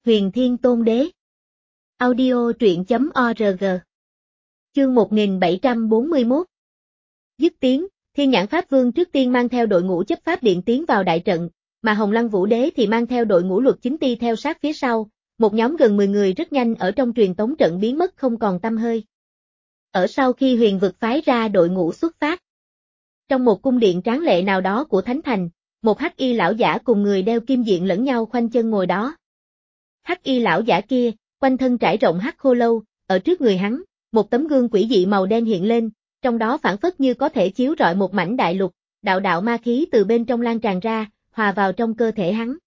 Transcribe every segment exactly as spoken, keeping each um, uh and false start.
Huyền Thiên Tôn Đế. Audio truyện chấm org. Chương một nghìn bảy trăm bốn mươi mốt. Dứt tiếng, Thiên Nhãn Pháp Vương trước tiên mang theo đội ngũ chấp pháp điện tiến vào đại trận, mà Hồng Lăng Vũ Đế thì mang theo đội ngũ luật chính ti theo sát phía sau, một nhóm gần mười người rất nhanh ở trong truyền tống trận biến mất không còn tăm hơi. Ở sau khi huyền vực phái ra đội ngũ xuất phát, trong một cung điện tráng lệ nào đó của Thánh Thành, một hắc y lão giả cùng người đeo kim diện lẫn nhau khoanh chân ngồi đó. Hắc y lão giả kia, quanh thân trải rộng hắc khô lâu, ở trước người hắn, một tấm gương quỷ dị màu đen hiện lên, trong đó phảng phất như có thể chiếu rọi một mảnh đại lục, đạo đạo ma khí từ bên trong lan tràn ra, hòa vào trong cơ thể hắn.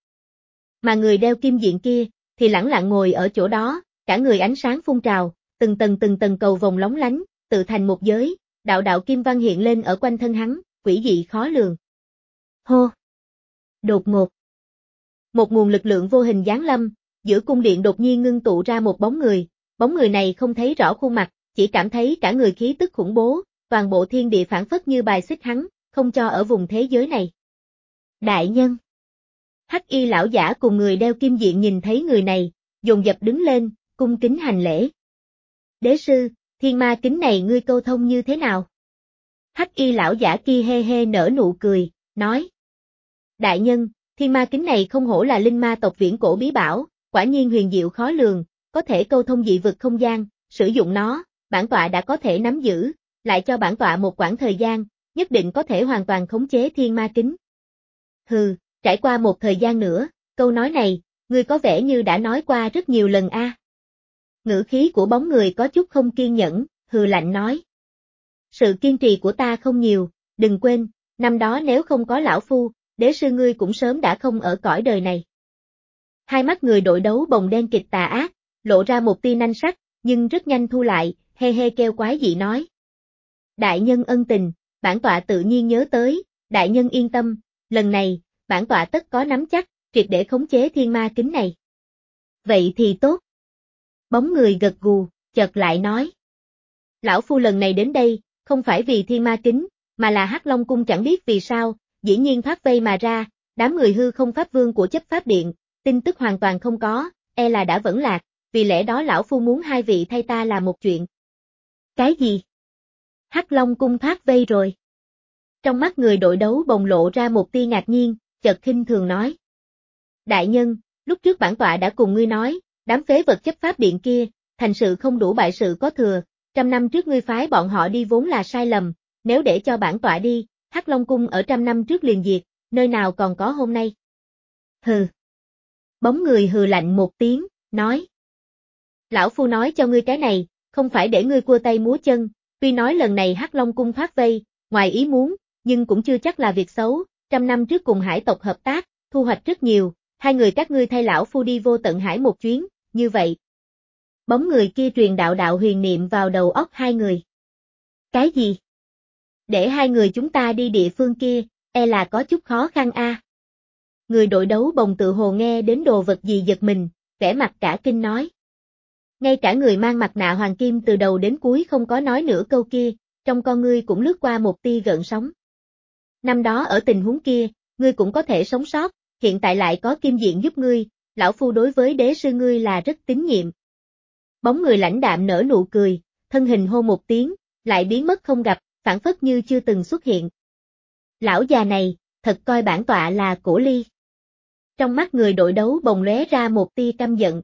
Mà người đeo kim diện kia, thì lẳng lặng ngồi ở chỗ đó, cả người ánh sáng phun trào, từng tầng từng tầng cầu vồng lóng lánh, tự thành một giới, đạo đạo kim văn hiện lên ở quanh thân hắn, quỷ dị khó lường. Hô! Đột ngột. Một nguồn lực lượng vô hình giáng lâm, giữa cung điện đột nhiên ngưng tụ ra một bóng người, bóng người này không thấy rõ khuôn mặt, chỉ cảm thấy cả người khí tức khủng bố, toàn bộ thiên địa phảng phất như bài xích hắn, không cho ở vùng thế giới này. Đại nhân. Hắc y lão giả cùng người đeo kim diện nhìn thấy người này, dồn dập đứng lên, cung kính hành lễ. Đế sư, thiên ma kính này ngươi câu thông như thế nào? Hắc y lão giả kia hê hê nở nụ cười, nói. Đại nhân, thiên ma kính này không hổ là linh ma tộc viễn cổ bí bảo, quả nhiên huyền diệu khó lường, có thể câu thông dị vực không gian, sử dụng nó, bản tọa đã có thể nắm giữ, lại cho bản tọa một quãng thời gian, nhất định có thể hoàn toàn khống chế thiên ma kính. Hừ, trải qua một thời gian nữa, câu nói này, ngươi có vẻ như đã nói qua rất nhiều lần a. À. Ngữ khí của bóng người có chút không kiên nhẫn, hừ lạnh nói. Sự kiên trì của ta không nhiều, đừng quên, năm đó nếu không có lão phu, đế sư ngươi cũng sớm đã không ở cõi đời này. Hai mắt người đội đấu bồng đen kịch tà ác, lộ ra một tia nanh sắc, nhưng rất nhanh thu lại, hê hê kêu quái dị nói. Đại nhân ân tình, bản tọa tự nhiên nhớ tới, đại nhân yên tâm, lần này, bản tọa tất có nắm chắc, triệt để khống chế thiên ma kính này. Vậy thì tốt. Bóng người gật gù, chợt lại nói. Lão phu lần này đến đây, không phải vì thiên ma kính, mà là Hắc Long Cung chẳng biết vì sao, dĩ nhiên thoát vây mà ra, đám người hư không pháp vương của chấp pháp điện, tin tức hoàn toàn không có, e là đã vẫn lạc, vì lẽ đó lão phu muốn hai vị thay ta làm một chuyện. Cái gì? Hắc Long Cung thoát vây rồi. Trong mắt người đội đấu bồng lộ ra một tia ngạc nhiên, chợt khinh thường nói. Đại nhân, lúc trước bản tọa đã cùng ngươi nói, đám phế vật chấp pháp điện kia, thành sự không đủ bại sự có thừa, trăm năm trước ngươi phái bọn họ đi vốn là sai lầm, nếu để cho bản tọa đi, Hắc Long Cung ở trăm năm trước liền diệt, nơi nào còn có hôm nay. Hừ. Bóng người hừ lạnh một tiếng, nói. Lão phu nói cho ngươi cái này, không phải để ngươi cua tay múa chân, tuy nói lần này Hắc Long Cung thoát vây, ngoài ý muốn, nhưng cũng chưa chắc là việc xấu, trăm năm trước cùng hải tộc hợp tác, thu hoạch rất nhiều, hai người các ngươi thay lão phu đi vô tận hải một chuyến, như vậy. Bóng người kia truyền đạo đạo huyền niệm vào đầu óc hai người. Cái gì? Để hai người chúng ta đi địa phương kia, e là có chút khó khăn a. À. Người đội đấu bồng tự hồ nghe đến đồ vật gì giật mình, vẻ mặt cả kinh nói. Ngay cả người mang mặt nạ hoàng kim từ đầu đến cuối không có nói nửa câu kia, trong con ngươi cũng lướt qua một tia gợn sóng. Năm đó ở tình huống kia, ngươi cũng có thể sống sót, hiện tại lại có kim diện giúp ngươi, lão phu đối với đế sư ngươi là rất tín nhiệm. Bóng người lãnh đạm nở nụ cười, thân hình hô một tiếng, lại biến mất không gặp, phảng phất như chưa từng xuất hiện. Lão già này, thật coi bản tọa là cổ ly. Trong mắt người đội đấu bồng lóe ra một tia căm giận.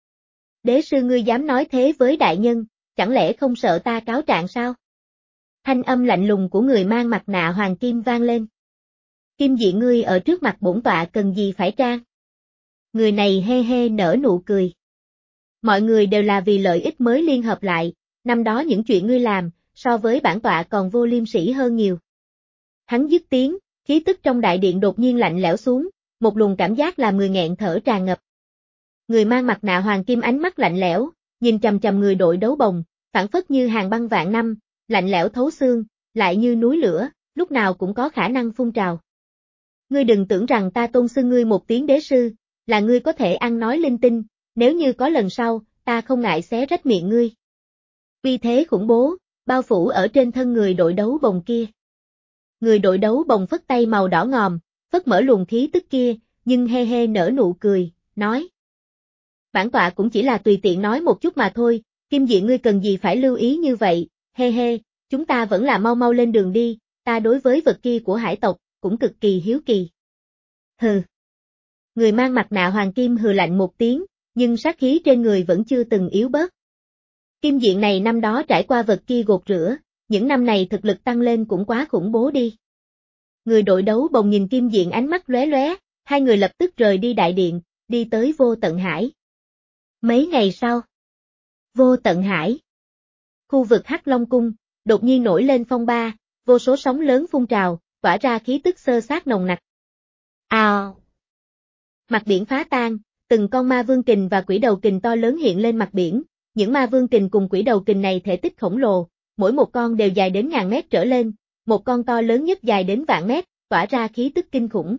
Đế sư ngươi dám nói thế với đại nhân, chẳng lẽ không sợ ta cáo trạng sao? Thanh âm lạnh lùng của người mang mặt nạ hoàng kim vang lên. Kim diện ngươi ở trước mặt bổn tọa cần gì phải trang? Người này hê hê nở nụ cười. Mọi người đều là vì lợi ích mới liên hợp lại, năm đó những chuyện ngươi làm, so với bản tọa còn vô liêm sỉ hơn nhiều. Hắn dứt tiếng, khí tức trong đại điện đột nhiên lạnh lẽo xuống, một luồng cảm giác làm người nghẹn thở tràn ngập. Người mang mặt nạ hoàng kim ánh mắt lạnh lẽo, nhìn chằm chằm người đội đấu bồng, phảng phất như hàng băng vạn năm, lạnh lẽo thấu xương, lại như núi lửa, lúc nào cũng có khả năng phun trào. Ngươi đừng tưởng rằng ta tôn xưng ngươi một tiếng đế sư, là ngươi có thể ăn nói linh tinh, nếu như có lần sau, ta không ngại xé rách miệng ngươi. Uy thế khủng bố, bao phủ ở trên thân người đội đấu bồng kia. Người đội đấu bồng phất tay màu đỏ ngòm, phất mở luồng khí tức kia, nhưng hê hê nở nụ cười, nói. bản tọa cũng chỉ là tùy tiện nói một chút mà thôi, Kim Diện ngươi cần gì phải lưu ý như vậy, he he, chúng ta vẫn là mau mau lên đường đi, ta đối với vật kia của hải tộc, cũng cực kỳ hiếu kỳ. Hừ. Người mang mặt nạ hoàng kim hừ lạnh một tiếng, nhưng sát khí trên người vẫn chưa từng yếu bớt. Kim Diện này năm đó trải qua vật kia gột rửa, những năm này thực lực tăng lên cũng quá khủng bố đi. Người đội đấu bồng nhìn Kim Diện ánh mắt lóe lóe, hai người lập tức rời đi đại điện, đi tới Vô Tận Hải. Mấy ngày sau, Vô Tận Hải, khu vực Hắc Long Cung, đột nhiên nổi lên phong ba, vô số sóng lớn phun trào, tỏa ra khí tức xơ xác nồng nặc. Ào! Mặt biển phá tan, từng con ma vương kình và quỷ đầu kình to lớn hiện lên mặt biển, những ma vương kình cùng quỷ đầu kình này thể tích khổng lồ, mỗi một con đều dài đến ngàn mét trở lên, một con to lớn nhất dài đến vạn mét, tỏa ra khí tức kinh khủng.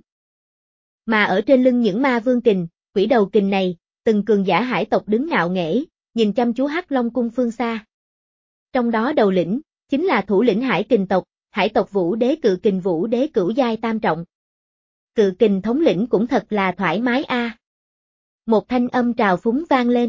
Mà ở trên lưng những ma vương kình, quỷ đầu kình này, từng cường giả hải tộc đứng ngạo nghễ, nhìn chăm chú Hắc Long Cung phương xa. Trong đó đầu lĩnh, chính là thủ lĩnh hải kình tộc, hải tộc Vũ Đế Cự Kình Vũ Đế cửu giai tam trọng. Cự kình thống lĩnh cũng thật là thoải mái a. À. Một thanh âm trào phúng vang lên.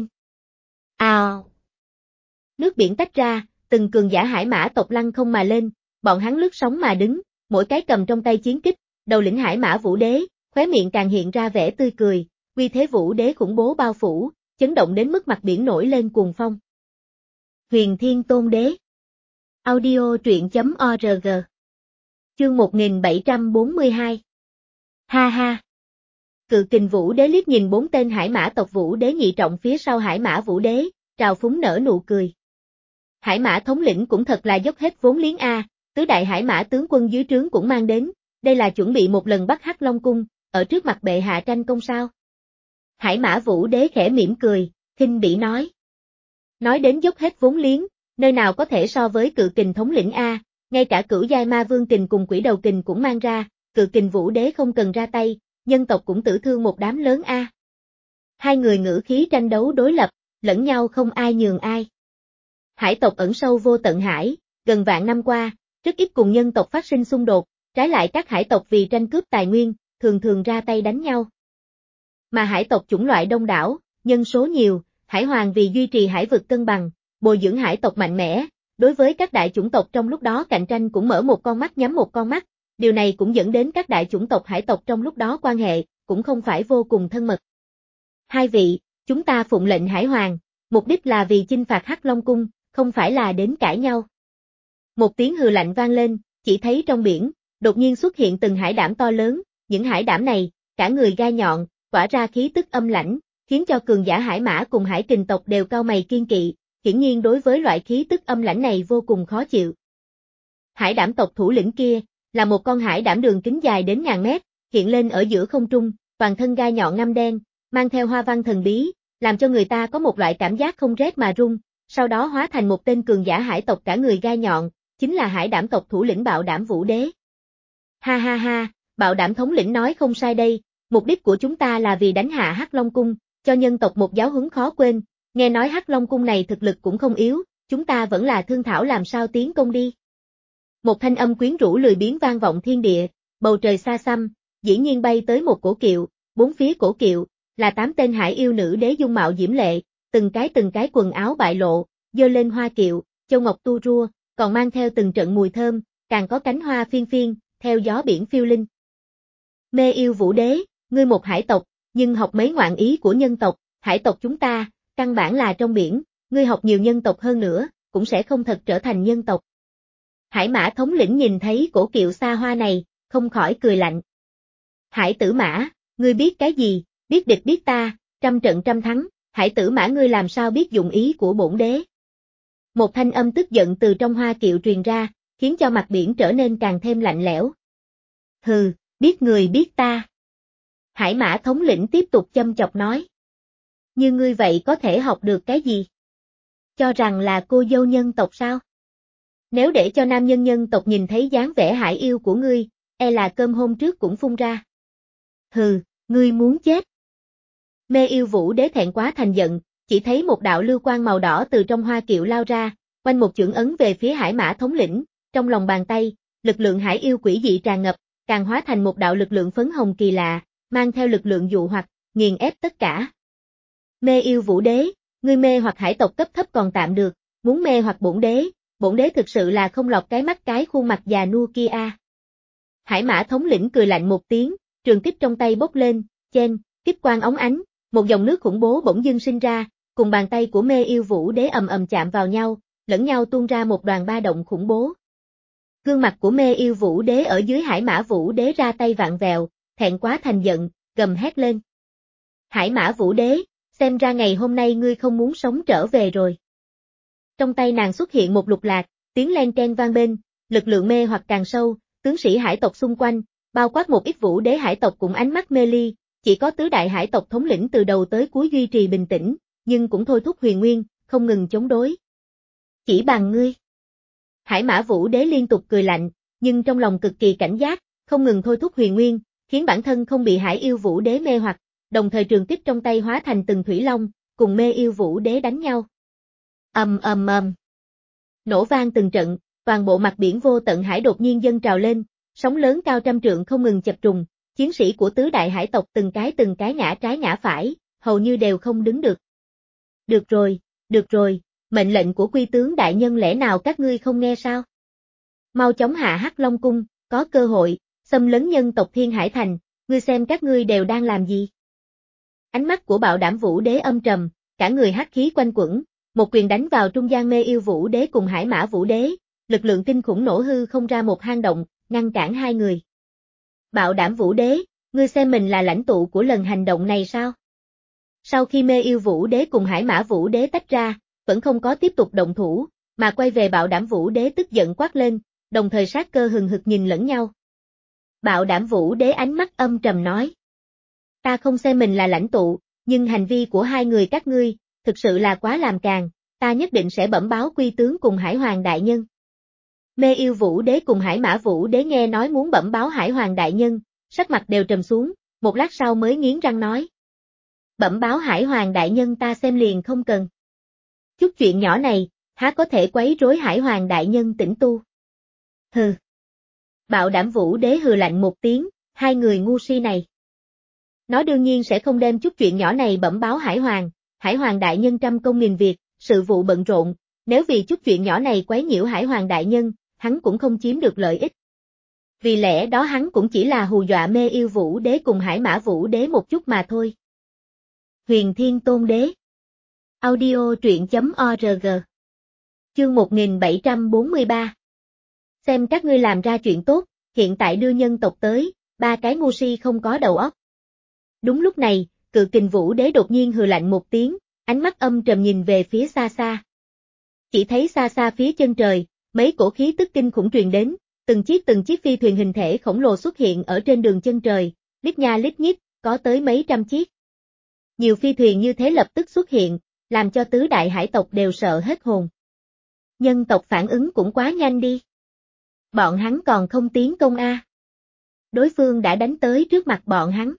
Ào. Nước biển tách ra, từng cường giả hải mã tộc lăng không mà lên, bọn hắn lướt sóng mà đứng, mỗi cái cầm trong tay chiến kích, đầu lĩnh hải mã Vũ Đế, khóe miệng càng hiện ra vẻ tươi cười, uy thế Vũ Đế khủng bố bao phủ, chấn động đến mức mặt biển nổi lên cuồng phong. Huyền Thiên Tôn Đế. Audio truyện chấm org. Chương một nghìn bảy trăm bốn mươi hai. Ha ha. Cự kình Vũ Đế liếc nhìn bốn tên hải mã tộc Vũ Đế nhị trọng phía sau hải mã Vũ Đế, trào phúng nở nụ cười. Hải mã thống lĩnh cũng thật là dốc hết vốn liếng a, tứ đại hải mã tướng quân dưới trướng cũng mang đến, đây là chuẩn bị một lần bắt Hắc Long Cung, ở trước mặt bệ hạ tranh công sao. Hải mã Vũ Đế khẽ mỉm cười, khinh bỉ nói. Nói đến dốc hết vốn liếng, nơi nào có thể so với cự kình thống lĩnh a, ngay cả cửu giai ma vương kình cùng quỷ đầu kình cũng mang ra, cự kình Vũ Đế không cần ra tay, nhân tộc cũng tử thương một đám lớn a. Hai người ngữ khí tranh đấu đối lập, lẫn nhau không ai nhường ai. Hải tộc ẩn sâu Vô Tận Hải, gần vạn năm qua, rất ít cùng nhân tộc phát sinh xung đột, trái lại các hải tộc vì tranh cướp tài nguyên, thường thường ra tay đánh nhau. Mà hải tộc chủng loại đông đảo, nhân số nhiều, hải hoàng vì duy trì hải vực cân bằng, bồi dưỡng hải tộc mạnh mẽ, đối với các đại chủng tộc trong lúc đó cạnh tranh cũng mở một con mắt nhắm một con mắt, điều này cũng dẫn đến các đại chủng tộc hải tộc trong lúc đó quan hệ, cũng không phải vô cùng thân mật. Hai vị, chúng ta phụng lệnh hải hoàng, mục đích là vì chinh phạt Hắc Long Cung, không phải là đến cãi nhau. Một tiếng hừ lạnh vang lên, chỉ thấy trong biển, đột nhiên xuất hiện từng hải đảm to lớn, những hải đảm này, cả người gai nhọn, tỏa ra khí tức âm lãnh, khiến cho cường giả hải mã cùng hải kình tộc đều cau mày kiên kỵ, hiển nhiên đối với loại khí tức âm lãnh này vô cùng khó chịu. Hải đảm tộc thủ lĩnh kia, là một con hải đảm đường kính dài đến ngàn mét, hiện lên ở giữa không trung, toàn thân gai nhọn ngăm đen, mang theo hoa văn thần bí, làm cho người ta có một loại cảm giác không rét mà run, sau đó hóa thành một tên cường giả hải tộc cả người gai nhọn, chính là hải đảm tộc thủ lĩnh Bạo Đảm Vũ Đế. Ha ha ha, Bạo Đảm thống lĩnh nói không sai đây, mục đích của chúng ta là vì đánh hạ Hắc Long Cung, cho nhân tộc một giáo huấn khó quên, nghe nói Hắc Long Cung này thực lực cũng không yếu, chúng ta vẫn là thương thảo làm sao tiến công đi. Một thanh âm quyến rũ lười biếng vang vọng thiên địa, bầu trời xa xăm, dĩ nhiên bay tới một cổ kiệu, bốn phía cổ kiệu, là tám tên hải yêu nữ đế dung mạo diễm lệ, từng cái từng cái quần áo bại lộ, giơ lên hoa kiệu, châu ngọc tu rua, còn mang theo từng trận mùi thơm, càng có cánh hoa phiên phiên, theo gió biển phiêu linh. Mê yêu Vũ Đế, ngươi một hải tộc, nhưng học mấy ngoạn ý của nhân tộc, hải tộc chúng ta, căn bản là trong biển, ngươi học nhiều nhân tộc hơn nữa, cũng sẽ không thật trở thành nhân tộc. Hải mã thống lĩnh nhìn thấy cổ kiệu xa hoa này, không khỏi cười lạnh. Hải tử mã, ngươi biết cái gì, biết địch biết ta, trăm trận trăm thắng, hải tử mã ngươi làm sao biết dụng ý của bổn đế. Một thanh âm tức giận từ trong hoa kiệu truyền ra, khiến cho mặt biển trở nên càng thêm lạnh lẽo. Hừ, biết người biết ta. Hải mã thống lĩnh tiếp tục châm chọc nói. Như ngươi vậy có thể học được cái gì? Cho rằng là cô dâu nhân tộc sao? Nếu để cho nam nhân nhân tộc nhìn thấy dáng vẻ hải yêu của ngươi, e là cơm hôm trước cũng phun ra. Hừ, ngươi muốn chết. Mê yêu Vũ Đế thẹn quá thành giận, chỉ thấy một đạo lưu quang màu đỏ từ trong hoa kiệu lao ra, quanh một chưởng ấn về phía hải mã thống lĩnh, trong lòng bàn tay, lực lượng hải yêu quỷ dị tràn ngập, càng hóa thành một đạo lực lượng phấn hồng kỳ lạ, mang theo lực lượng dụ hoặc, nghiền ép tất cả. Mê yêu Vũ Đế, ngươi mê hoặc hải tộc cấp thấp còn tạm được, muốn mê hoặc bổn đế, bổn đế thực sự là không lọt cái mắt cái khuôn mặt già nua kia a. Hải Mã thống lĩnh cười lạnh một tiếng, trường kích trong tay bốc lên, chen, kích quang óng ánh, một dòng nước khủng bố bỗng dưng sinh ra, cùng bàn tay của Mê yêu Vũ Đế ầm ầm chạm vào nhau, lẫn nhau tuôn ra một đoàn ba động khủng bố. Gương mặt của Mê yêu Vũ Đế ở dưới Hải Mã Vũ Đế ra tay vạn vẹo, thẹn quá thành giận, gầm hét lên. Hải Mã Vũ Đế, xem ra ngày hôm nay ngươi không muốn sống trở về rồi. Trong tay nàng xuất hiện một lục lạc, tiếng len keng vang bên, lực lượng mê hoặc càng sâu, tướng sĩ hải tộc xung quanh, bao quát một ít Vũ Đế hải tộc cũng ánh mắt mê ly, chỉ có tứ đại hải tộc thống lĩnh từ đầu tới cuối duy trì bình tĩnh, nhưng cũng thôi thúc huyền nguyên, không ngừng chống đối. Chỉ bằng ngươi. Hải Mã Vũ Đế liên tục cười lạnh, nhưng trong lòng cực kỳ cảnh giác, không ngừng thôi thúc huyền nguyên, khiến bản thân không bị Hải yêu Vũ Đế mê hoặc, đồng thời trường kích trong tay hóa thành từng thủy long, cùng Mê yêu Vũ Đế đánh nhau. Ầm ầm ầm. Nổ vang từng trận, toàn bộ mặt biển vô tận hải đột nhiên dâng trào lên, sóng lớn cao trăm trượng không ngừng chập trùng, chiến sĩ của tứ đại hải tộc từng cái từng cái ngã trái ngã phải, hầu như đều không đứng được. Được rồi, được rồi, mệnh lệnh của quy tướng đại nhân lẽ nào các ngươi không nghe sao? Mau chóng hạ Hắc Long cung, có cơ hội, xâm lấn nhân tộc Thiên Hải Thành, ngươi xem các ngươi đều đang làm gì? Ánh mắt của Bạo Đảm Vũ Đế âm trầm, cả người hắc khí quanh quẩn, một quyền đánh vào trung gian Mê yêu Vũ Đế cùng Hải Mã Vũ Đế, lực lượng kinh khủng nổ hư không ra một hang động, ngăn cản hai người. Bạo Đảm Vũ Đế, ngươi xem mình là lãnh tụ của lần hành động này sao? Sau khi Mê yêu Vũ Đế cùng Hải Mã Vũ Đế tách ra, vẫn không có tiếp tục động thủ, mà quay về Bạo Đảm Vũ Đế tức giận quát lên, đồng thời sát cơ hừng hực nhìn lẫn nhau. Bạo Đảm Vũ Đế ánh mắt âm trầm nói. Ta không xem mình là lãnh tụ, nhưng hành vi của hai người các ngươi, thực sự là quá làm càn, ta nhất định sẽ bẩm báo quy tướng cùng Hải Hoàng đại nhân. Mê yêu Vũ Đế cùng Hải Mã Vũ Đế nghe nói muốn bẩm báo Hải Hoàng đại nhân, sắc mặt đều trầm xuống, một lát sau mới nghiến răng nói. Bẩm báo Hải Hoàng đại nhân ta xem liền không cần. Chút chuyện nhỏ này, há có thể quấy rối Hải Hoàng đại nhân tĩnh tu. Hừ. Bạo Đảm Vũ Đế hừ lạnh một tiếng, hai người ngu si này. Nó đương nhiên sẽ không đem chút chuyện nhỏ này bẩm báo Hải Hoàng, Hải Hoàng đại nhân trăm công nghìn việc, sự vụ bận rộn, nếu vì chút chuyện nhỏ này quấy nhiễu Hải Hoàng đại nhân, hắn cũng không chiếm được lợi ích. Vì lẽ đó hắn cũng chỉ là hù dọa Mê yêu Vũ Đế cùng Hải Mã Vũ Đế một chút mà thôi. Huyền Thiên Tôn Đế. Audio truyện chấm org. Chương một nghìn bảy trăm bốn mươi ba. Xem các ngươi làm ra chuyện tốt, hiện tại đưa nhân tộc tới, ba cái ngu si không có đầu óc. Đúng lúc này, Cự Kình Vũ Đế đột nhiên hừ lạnh một tiếng, ánh mắt âm trầm nhìn về phía xa xa. Chỉ thấy xa xa phía chân trời, mấy cổ khí tức kinh khủng truyền đến, từng chiếc từng chiếc phi thuyền hình thể khổng lồ xuất hiện ở trên đường chân trời, lít nha lít nhít, có tới mấy trăm chiếc. Nhiều phi thuyền như thế lập tức xuất hiện, làm cho tứ đại hải tộc đều sợ hết hồn. Nhân tộc phản ứng cũng quá nhanh đi. Bọn hắn còn không tiến công a. Đối phương đã đánh tới trước mặt bọn hắn.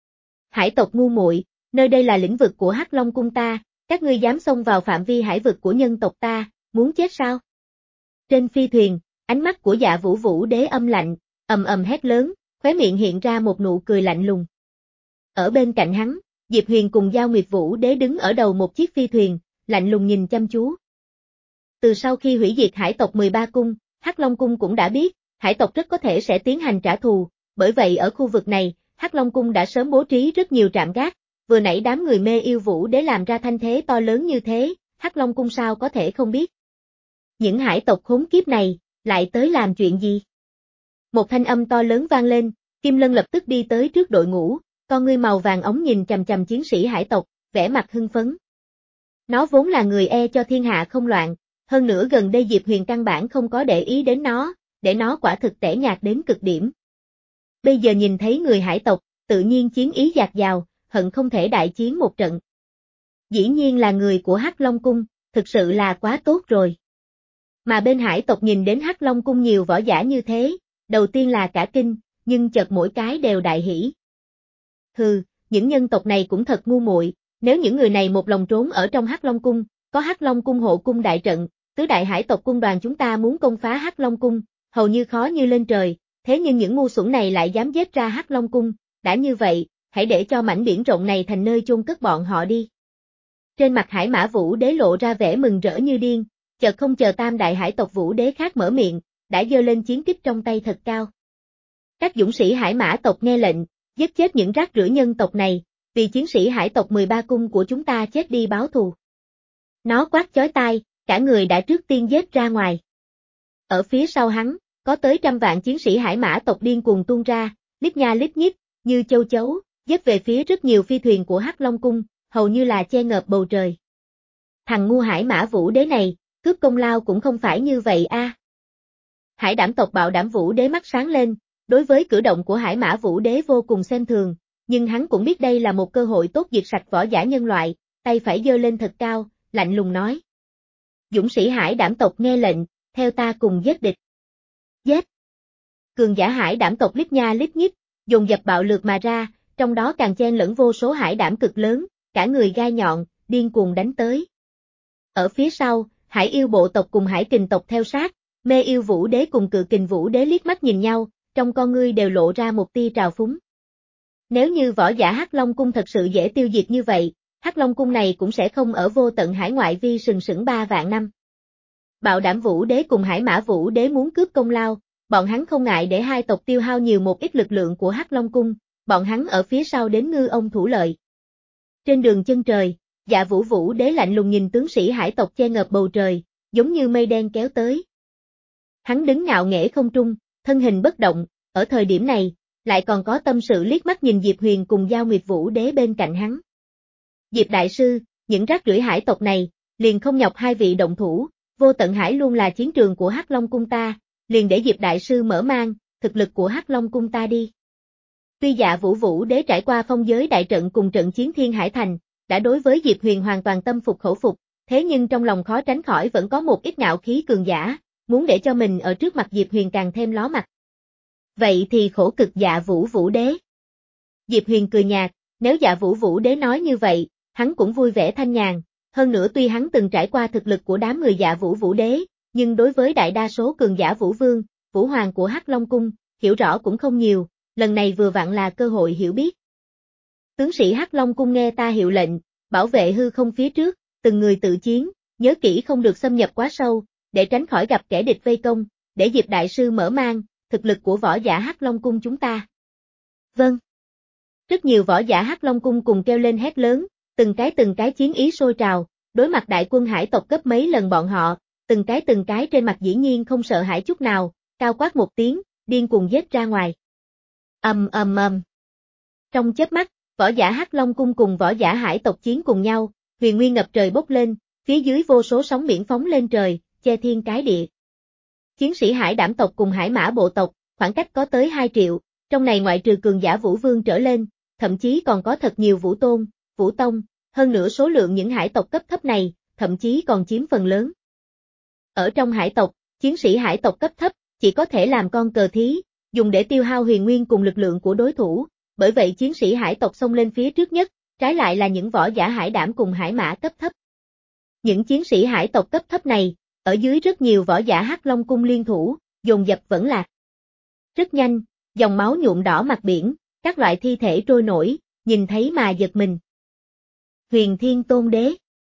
Hải tộc ngu muội, nơi đây là lĩnh vực của Hắc Long cung ta, các ngươi dám xông vào phạm vi hải vực của nhân tộc ta, muốn chết sao? Trên phi thuyền, ánh mắt của Dạ Vũ Vũ Đế âm lạnh, ầm ầm hét lớn, khóe miệng hiện ra một nụ cười lạnh lùng. Ở bên cạnh hắn, Diệp Huyền cùng Giao Nguyệt Vũ Đế đứng ở đầu một chiếc phi thuyền, lạnh lùng nhìn chăm chú. Từ sau khi hủy diệt hải tộc mười ba cung, Hắc Long cung cũng đã biết, hải tộc rất có thể sẽ tiến hành trả thù, bởi vậy ở khu vực này, Hắc Long cung đã sớm bố trí rất nhiều trạm gác, vừa nãy đám người Mê yêu Vũ Đế làm ra thanh thế to lớn như thế, Hắc Long cung sao có thể không biết. Những hải tộc khốn kiếp này, lại tới làm chuyện gì? Một thanh âm to lớn vang lên, Kim Lân lập tức đi tới trước đội ngũ, con ngươi màu vàng ống nhìn chằm chằm chiến sĩ hải tộc, vẻ mặt hưng phấn. Nó vốn là người e cho thiên hạ không loạn, hơn nữa gần đây Diệp Huyền căn bản không có để ý đến nó, để nó quả thực tẻ nhạt đến cực điểm. Bây giờ nhìn thấy người hải tộc, tự nhiên chiến ý dạt dào, hận không thể đại chiến một trận. Dĩ nhiên là người của Hắc Long cung, thực sự là quá tốt rồi. Mà bên hải tộc nhìn đến Hắc Long cung nhiều võ giả như thế, đầu tiên là cả kinh, nhưng chợt mỗi cái đều đại hỉ. Hừ, những nhân tộc này cũng thật ngu muội, nếu những người này một lòng trốn ở trong Hắc Long cung, có Hắc Long cung hộ cung đại trận, tứ đại hải tộc cung đoàn chúng ta muốn công phá Hắc Long cung, hầu như khó như lên trời, thế nhưng những ngu xuẩn này lại dám giết ra Hắc Long cung, đã như vậy, hãy để cho mảnh biển rộng này thành nơi chôn cất bọn họ đi. Trên mặt Hải Mã Vũ Đế lộ ra vẻ mừng rỡ như điên, chợt không chờ tam đại hải tộc Vũ Đế khác mở miệng, đã giơ lên chiến kích trong tay thật cao. Các dũng sĩ Hải Mã tộc nghe lệnh, giết chết những rác rưởi nhân tộc này, vì chiến sĩ hải tộc mười ba cung của chúng ta chết đi báo thù. Nó quát chói tai, cả người đã trước tiên giết ra ngoài. Ở phía sau hắn, có tới trăm vạn chiến sĩ Hải Mã tộc điên cuồng tuôn ra, lít nha lít nhít, như châu chấu, giết về phía rất nhiều phi thuyền của Hắc Long cung, hầu như là che ngợp bầu trời. Thằng ngu Hải Mã Vũ Đế này, cướp công lao cũng không phải như vậy a. À. Hải Đảm tộc Bạo Đảm Vũ Đế mắt sáng lên, đối với cử động của Hải Mã Vũ Đế vô cùng xem thường, nhưng hắn cũng biết đây là một cơ hội tốt diệt sạch võ giả nhân loại, tay phải giơ lên thật cao, lạnh lùng nói. Dũng sĩ Hải Đảm tộc nghe lệnh, theo ta cùng giết địch. Giết! Cường giả Hải Đảm tộc lít nha lít nhít, dồn dập bạo lược mà ra, trong đó càng chen lẫn vô số hải đảm cực lớn, cả người gai nhọn, điên cuồng đánh tới. Ở phía sau, Hải Yêu bộ tộc cùng Hải Kình tộc theo sát, Mê Yêu Vũ Đế cùng Cự Kình Vũ Đế liếc mắt nhìn nhau, trong con ngươi đều lộ ra một tia trào phúng. Nếu như võ giả Hắc Long cung thật sự dễ tiêu diệt như vậy, Hắc Long cung này cũng sẽ không ở vô tận hải ngoại vi sừng sững ba vạn năm. Bạo Đảm Vũ Đế cùng Hải Mã Vũ Đế muốn cướp công lao, bọn hắn không ngại để hai tộc tiêu hao nhiều một ít lực lượng của Hắc Long cung, bọn hắn ở phía sau đến ngư ông thủ lợi. Trên đường chân trời, Dạ Vũ Vũ Đế lạnh lùng nhìn tướng sĩ hải tộc che ngợp bầu trời, giống như mây đen kéo tới. Hắn đứng ngạo nghễ không trung, thân hình bất động, ở thời điểm này, lại còn có tâm sự liếc mắt nhìn Diệp Huyền cùng Giao Nguyệt Vũ Đế bên cạnh hắn. Diệp Đại Sư, những rác rưởi hải tộc này, liền không nhọc hai vị động thủ, vô tận hải luôn là chiến trường của Hắc Long cung ta, liền để Diệp Đại Sư mở mang, thực lực của Hắc Long cung ta đi. Tuy Dạ Vũ Vũ Đế trải qua phong giới đại trận cùng trận chiến Thiên Hải Thành, đã đối với Diệp Huyền hoàn toàn tâm phục khẩu phục, thế nhưng trong lòng khó tránh khỏi vẫn có một ít ngạo khí cường giả, muốn để cho mình ở trước mặt Diệp Huyền càng thêm ló mặt. Vậy thì khổ cực Dạ Vũ Vũ Đế. Diệp Huyền cười nhạt, nếu Dạ Vũ Vũ Đế nói như vậy, hắn cũng vui vẻ thanh nhàn, hơn nữa tuy hắn từng trải qua thực lực của đám người Dạ Vũ Vũ Đế, nhưng đối với đại đa số cường giả Vũ Vương, Vũ Hoàng của Hắc Long cung, hiểu rõ cũng không nhiều, lần này vừa vặn là cơ hội hiểu biết. Tướng sĩ Hắc Long cung nghe ta hiệu lệnh, bảo vệ hư không phía trước, từng người tự chiến, nhớ kỹ không được xâm nhập quá sâu, để tránh khỏi gặp kẻ địch vây công, để Diệp Đại Sư mở mang, thực lực của võ giả Hắc Long cung chúng ta. Vâng. Rất nhiều võ giả Hắc Long cung cùng kêu lên hét lớn, từng cái từng cái chiến ý sôi trào, đối mặt đại quân hải tộc gấp mấy lần bọn họ, từng cái từng cái trên mặt dĩ nhiên không sợ hãi chút nào, cao quát một tiếng, điên cuồng giết ra ngoài. Ầm ầm ầm. Trong chớp mắt, võ giả Hắc Long cung cùng võ giả hải tộc chiến cùng nhau, huyền nguyên ngập trời bốc lên, phía dưới vô số sóng biển phóng lên trời, che thiên cái địa. Chiến sĩ Hải Đảm tộc cùng Hải Mã bộ tộc, khoảng cách có tới hai triệu, trong này ngoại trừ cường giả Vũ Vương trở lên, thậm chí còn có thật nhiều Vũ Tôn, Vũ Tông, hơn nữa số lượng những hải tộc cấp thấp này, thậm chí còn chiếm phần lớn. Ở trong hải tộc, chiến sĩ hải tộc cấp thấp, chỉ có thể làm con cờ thí, dùng để tiêu hao huyền nguyên cùng lực lượng của đối thủ, bởi vậy chiến sĩ hải tộc xông lên phía trước nhất, trái lại là những võ giả Hải Đảm cùng Hải Mã cấp thấp. Những chiến sĩ hải tộc cấp thấp này, ở dưới rất nhiều võ giả Hắc Long cung liên thủ, dồn dập vẫn lạc. Rất nhanh, dòng máu nhuộm đỏ mặt biển, các loại thi thể trôi nổi, nhìn thấy mà giật mình. Huyền Thiên Tôn Đế.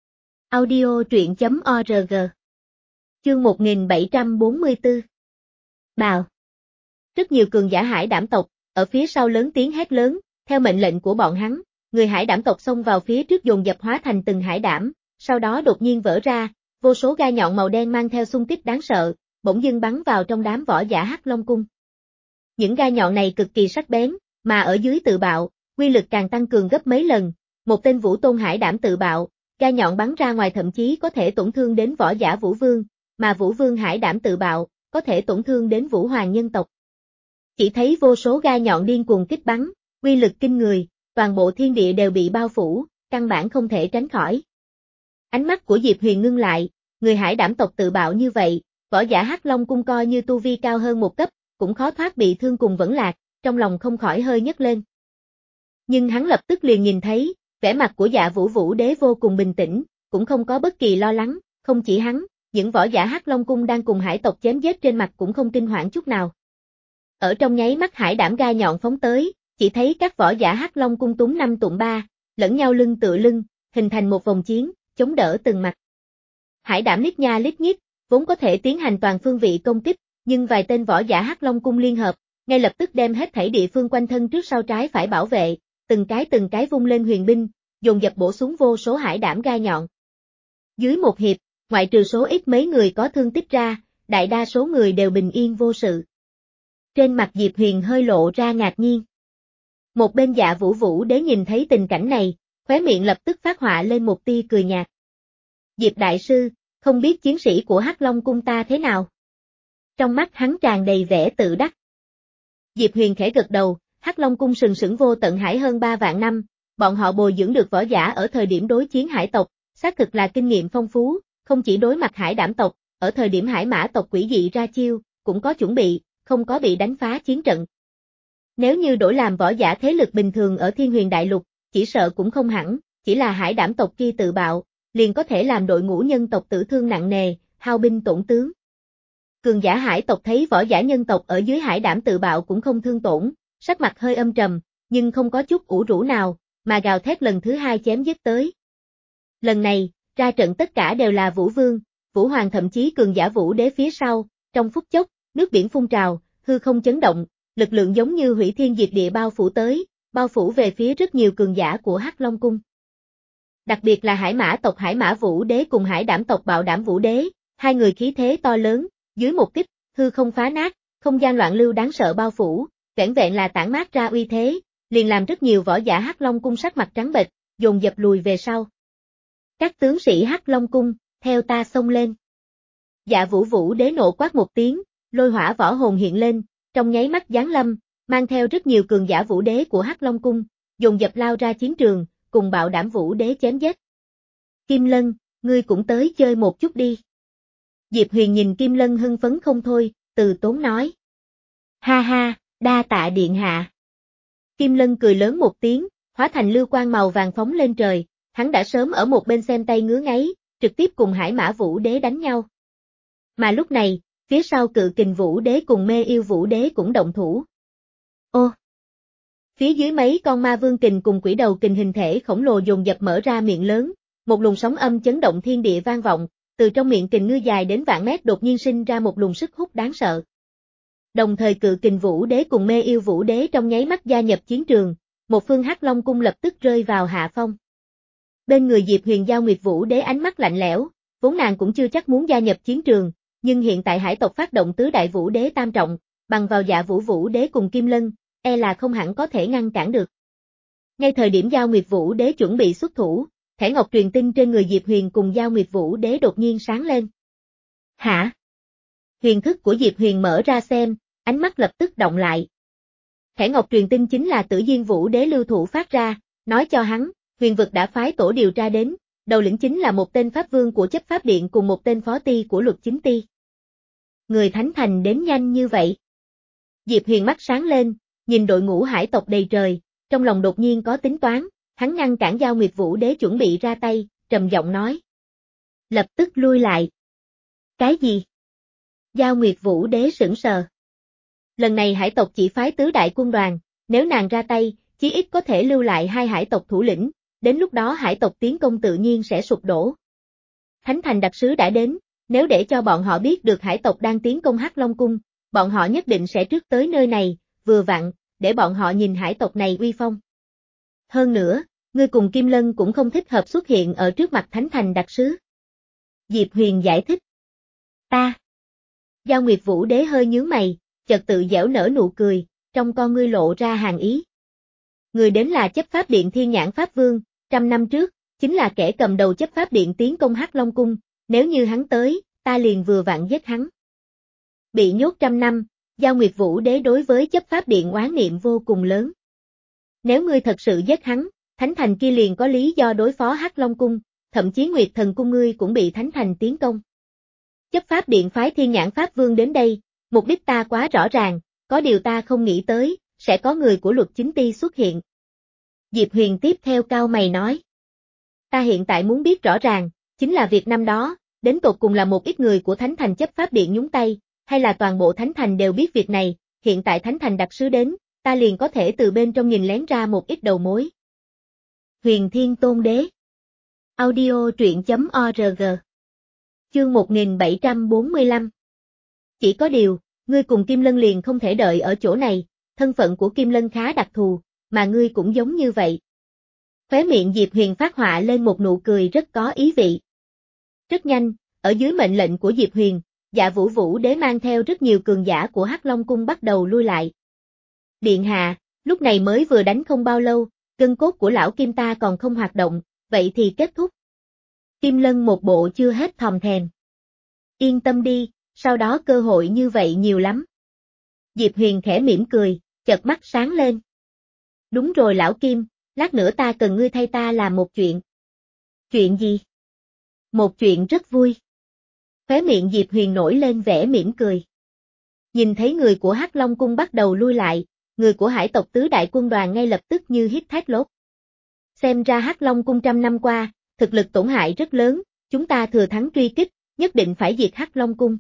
Audio truyện chấm org. Chương một nghìn bảy trăm bốn mươi tư. Bào. Rất nhiều cường giả Hải Đảm tộc, ở phía sau lớn tiếng hét lớn, theo mệnh lệnh của bọn hắn, người Hải Đảm tộc xông vào phía trước dồn dập hóa thành từng hải đảm, sau đó đột nhiên vỡ ra, vô số gai nhọn màu đen mang theo xung kích đáng sợ, bỗng dưng bắn vào trong đám võ giả Hắc Long cung. Những gai nhọn này cực kỳ sắc bén, mà ở dưới tự bạo, quy lực càng tăng cường gấp mấy lần, một tên Vũ Tôn Hải Đảm tự bạo, gai nhọn bắn ra ngoài thậm chí có thể tổn thương đến võ giả Vũ Vương, mà Vũ Vương Hải Đảm tự bạo, có thể tổn thương đến Vũ Hoàng nhân tộc. Chỉ thấy vô số gai nhọn điên cuồng kích bắn, quy lực kinh người, toàn bộ thiên địa đều bị bao phủ, căn bản không thể tránh khỏi. Ánh mắt của Diệp Huyền ngưng lại, người Hải Đảm tộc tự bạo như vậy, võ giả Hắc Long cung coi như tu vi cao hơn một cấp, cũng khó thoát bị thương cùng vẫn lạc, trong lòng không khỏi hơi nhấc lên. Nhưng hắn lập tức liền nhìn thấy, vẻ mặt của Dạ Vũ Vũ Đế vô cùng bình tĩnh, cũng không có bất kỳ lo lắng, không chỉ hắn, những võ giả Hắc Long cung đang cùng hải tộc chém giết trên mặt cũng không kinh hoảng chút nào. Ở trong nháy mắt Hải Đảm gai nhọn phóng tới, chỉ thấy các võ giả Hắc Long cung túng năm tụng ba, lẫn nhau lưng tựa lưng, hình thành một vòng chiến, chống đỡ từng mặt. Hải đảm lít nha lít nhít, vốn có thể tiến hành toàn phương vị công kích, nhưng vài tên võ giả Hắc Long cung liên hợp, ngay lập tức đem hết thảy địa phương quanh thân trước sau trái phải bảo vệ, từng cái từng cái vung lên huyền binh, dồn dập bổ xuống vô số hải đảm gai nhọn. Dưới một hiệp, ngoại trừ số ít mấy người có thương tích ra, đại đa số người đều bình yên vô sự. Trên mặt Diệp Huyền hơi lộ ra ngạc nhiên. Một bên Dạ Vũ Vũ Đế nhìn thấy tình cảnh này, khóe miệng lập tức phát họa lên một tia cười nhạt. Diệp đại sư, không biết chiến sĩ của Hắc Long cung ta thế nào? Trong mắt hắn tràn đầy vẻ tự đắc. Diệp Huyền khẽ gật đầu, Hắc Long cung sừng sững vô tận hải hơn ba vạn năm, bọn họ bồi dưỡng được võ giả ở thời điểm đối chiến hải tộc, xác thực là kinh nghiệm phong phú, không chỉ đối mặt hải đảm tộc, ở thời điểm hải mã tộc quỷ dị ra chiêu, cũng có chuẩn bị, không có bị đánh phá chiến trận. Nếu như đổi làm võ giả thế lực bình thường ở Thiên Huyền Đại Lục, chỉ sợ cũng không hẳn, chỉ là hải đảm tộc kia tự bạo, liền có thể làm đội ngũ nhân tộc tử thương nặng nề, hao binh tổn tướng. Cường giả hải tộc thấy võ giả nhân tộc ở dưới hải đảm tự bạo cũng không thương tổn, sắc mặt hơi âm trầm, nhưng không có chút ủ rũ nào, mà gào thét lần thứ hai chém giết tới. Lần này, ra trận tất cả đều là Vũ Vương, Vũ Hoàng thậm chí cường giả Vũ Đế phía sau, trong phút chốc, nước biển phun trào, hư không chấn động, lực lượng giống như hủy thiên diệt địa bao phủ tới, bao phủ về phía rất nhiều cường giả của Hắc Long cung. Đặc biệt là Hải Mã tộc Hải Mã Vũ Đế cùng Hải Đảm tộc Bạo Đảm Vũ Đế, hai người khí thế to lớn, dưới một kích, hư không phá nát, không gian loạn lưu đáng sợ bao phủ, vẻn vẹn là tản mát ra uy thế, liền làm rất nhiều võ giả Hắc Long cung sắc mặt trắng bệch, dồn dập lùi về sau. Các tướng sĩ Hắc Long cung, theo ta xông lên. Dạ Vũ Vũ Đế nộ quát một tiếng, lôi hỏa võ hồn hiện lên, trong nháy mắt giáng lâm, mang theo rất nhiều cường giả Vũ Đế của Hắc Long cung, dồn dập lao ra chiến trường, cùng Bạo Đảm Vũ Đế chém giết. Kim Lân, ngươi cũng tới chơi một chút đi. Diệp Huyền nhìn Kim Lân hưng phấn không thôi, từ tốn nói. Ha ha, đa tạ điện hạ. Kim Lân cười lớn một tiếng, hóa thành lưu quang màu vàng phóng lên trời, hắn đã sớm ở một bên xem tay ngứa ngáy, trực tiếp cùng Hải Mã Vũ Đế đánh nhau. Mà lúc này, phía sau Cự Kình Vũ Đế cùng Mê Yêu Vũ Đế cũng động thủ. Ô! Phía dưới mấy con ma vương kình cùng quỷ đầu kình hình thể khổng lồ dồn dập mở ra miệng lớn, một luồng sóng âm chấn động thiên địa vang vọng, từ trong miệng kình ngư dài đến vạn mét đột nhiên sinh ra một luồng sức hút đáng sợ. Đồng thời Cự Kình Vũ Đế cùng Mê Yêu Vũ Đế trong nháy mắt gia nhập chiến trường, một phương Hắc Long cung lập tức rơi vào hạ phong. Bên người Diệp Huyền Giao Nguyệt Vũ Đế ánh mắt lạnh lẽo, vốn nàng cũng chưa chắc muốn gia nhập chiến trường, nhưng hiện tại hải tộc phát động tứ đại Vũ Đế tam trọng, bằng vào Dạ Vũ Vũ Đế cùng Kim Lân, e là không hẳn có thể ngăn cản được. Ngay thời điểm Giao Nguyệt Vũ Đế chuẩn bị xuất thủ, thẻ ngọc truyền tinh trên người Diệp Huyền cùng Giao Nguyệt Vũ Đế đột nhiên sáng lên. Hả? Huyền thức của Diệp Huyền mở ra xem, ánh mắt lập tức động lại. Thẻ ngọc truyền tinh chính là Tử Diên Vũ Đế lưu thủ phát ra, nói cho hắn, huyền vực đã phái tổ điều tra đến, đầu lĩnh chính là một tên pháp vương của chấp pháp điện cùng một tên phó ti của luật chính ti. Người Thánh Thành đến nhanh như vậy. Diệp Huyền mắt sáng lên, nhìn đội ngũ hải tộc đầy trời, trong lòng đột nhiên có tính toán, hắn ngăn cản Giao Nguyệt Vũ Đế chuẩn bị ra tay, trầm giọng nói. Lập tức lui lại. Cái gì? Giao Nguyệt Vũ Đế sững sờ. Lần này hải tộc chỉ phái tứ đại quân đoàn, nếu nàng ra tay, chí ít có thể lưu lại hai hải tộc thủ lĩnh, đến lúc đó hải tộc tiến công tự nhiên sẽ sụp đổ. Thánh Thành đặc sứ đã đến, nếu để cho bọn họ biết được hải tộc đang tiến công Hắc Long cung, bọn họ nhất định sẽ trước tới nơi này, vừa vặn, để bọn họ nhìn hải tộc này uy phong. Hơn nữa, ngươi cùng Kim Lân cũng không thích hợp xuất hiện ở trước mặt Thánh Thành đặc sứ. Diệp Huyền giải thích. Ta. Giao Nguyệt Vũ Đế hơi nhướng mày, chợt tự giễu nở nụ cười, trong con ngươi lộ ra hàn ý. Người đến là chấp pháp điện Thiên Nhãn Pháp Vương, trăm năm trước, chính là kẻ cầm đầu chấp pháp điện tiến công Hắc Long cung, nếu như hắn tới, ta liền vừa vặn giết hắn. Bị nhốt trăm năm, Giao Nguyệt Vũ Đế đối với chấp pháp điện oán niệm vô cùng lớn. Nếu ngươi thật sự giết hắn, Thánh Thành kia liền có lý do đối phó Hắc Long cung, thậm chí Nguyệt Thần cung ngươi cũng bị Thánh Thành tiến công. Chấp pháp điện phái Thiên Nhãn Pháp Vương đến đây, mục đích ta quá rõ ràng, có điều ta không nghĩ tới, sẽ có người của luật chính ti xuất hiện. Diệp Huyền tiếp theo cao mày nói. Ta hiện tại muốn biết rõ ràng, chính là việc năm đó, đến tột cùng là một ít người của Thánh Thành chấp pháp điện nhúng tay, hay là toàn bộ Thánh Thành đều biết việc này, hiện tại Thánh Thành đặc sứ đến, ta liền có thể từ bên trong nhìn lén ra một ít đầu mối. Huyền Thiên Tôn Đế. Audio truyện chấm org. Chương một nghìn bảy trăm bốn mươi lăm. Chỉ có điều, ngươi cùng Kim Lân liền không thể đợi ở chỗ này, thân phận của Kim Lân khá đặc thù, mà ngươi cũng giống như vậy. Khóe miệng Diệp Huyền phát họa lên một nụ cười rất có ý vị. Rất nhanh, ở dưới mệnh lệnh của Diệp Huyền, Dạ Vũ Vũ Đế mang theo rất nhiều cường giả của Hắc Long Cung bắt đầu lui lại. Điện hạ, lúc này mới vừa đánh không bao lâu, gân cốt của lão Kim ta còn không hoạt động, vậy thì kết thúc. Kim Lân một bộ chưa hết thòm thèm. Yên tâm đi, sau đó cơ hội như vậy nhiều lắm. Diệp Huyền khẽ mỉm cười, chợt mắt sáng lên. Đúng rồi lão Kim, lát nữa ta cần ngươi thay ta làm một chuyện. Chuyện gì? Một chuyện rất vui. Khóe miệng Diệp Huyền nổi lên vẻ mỉm cười. Nhìn thấy người của Hắc Long Cung bắt đầu lui lại, người của Hải tộc tứ đại quân đoàn ngay lập tức như hít thát lốt. Xem ra Hắc Long Cung trăm năm qua, thực lực tổn hại rất lớn, chúng ta thừa thắng truy kích, nhất định phải diệt Hắc Long Cung.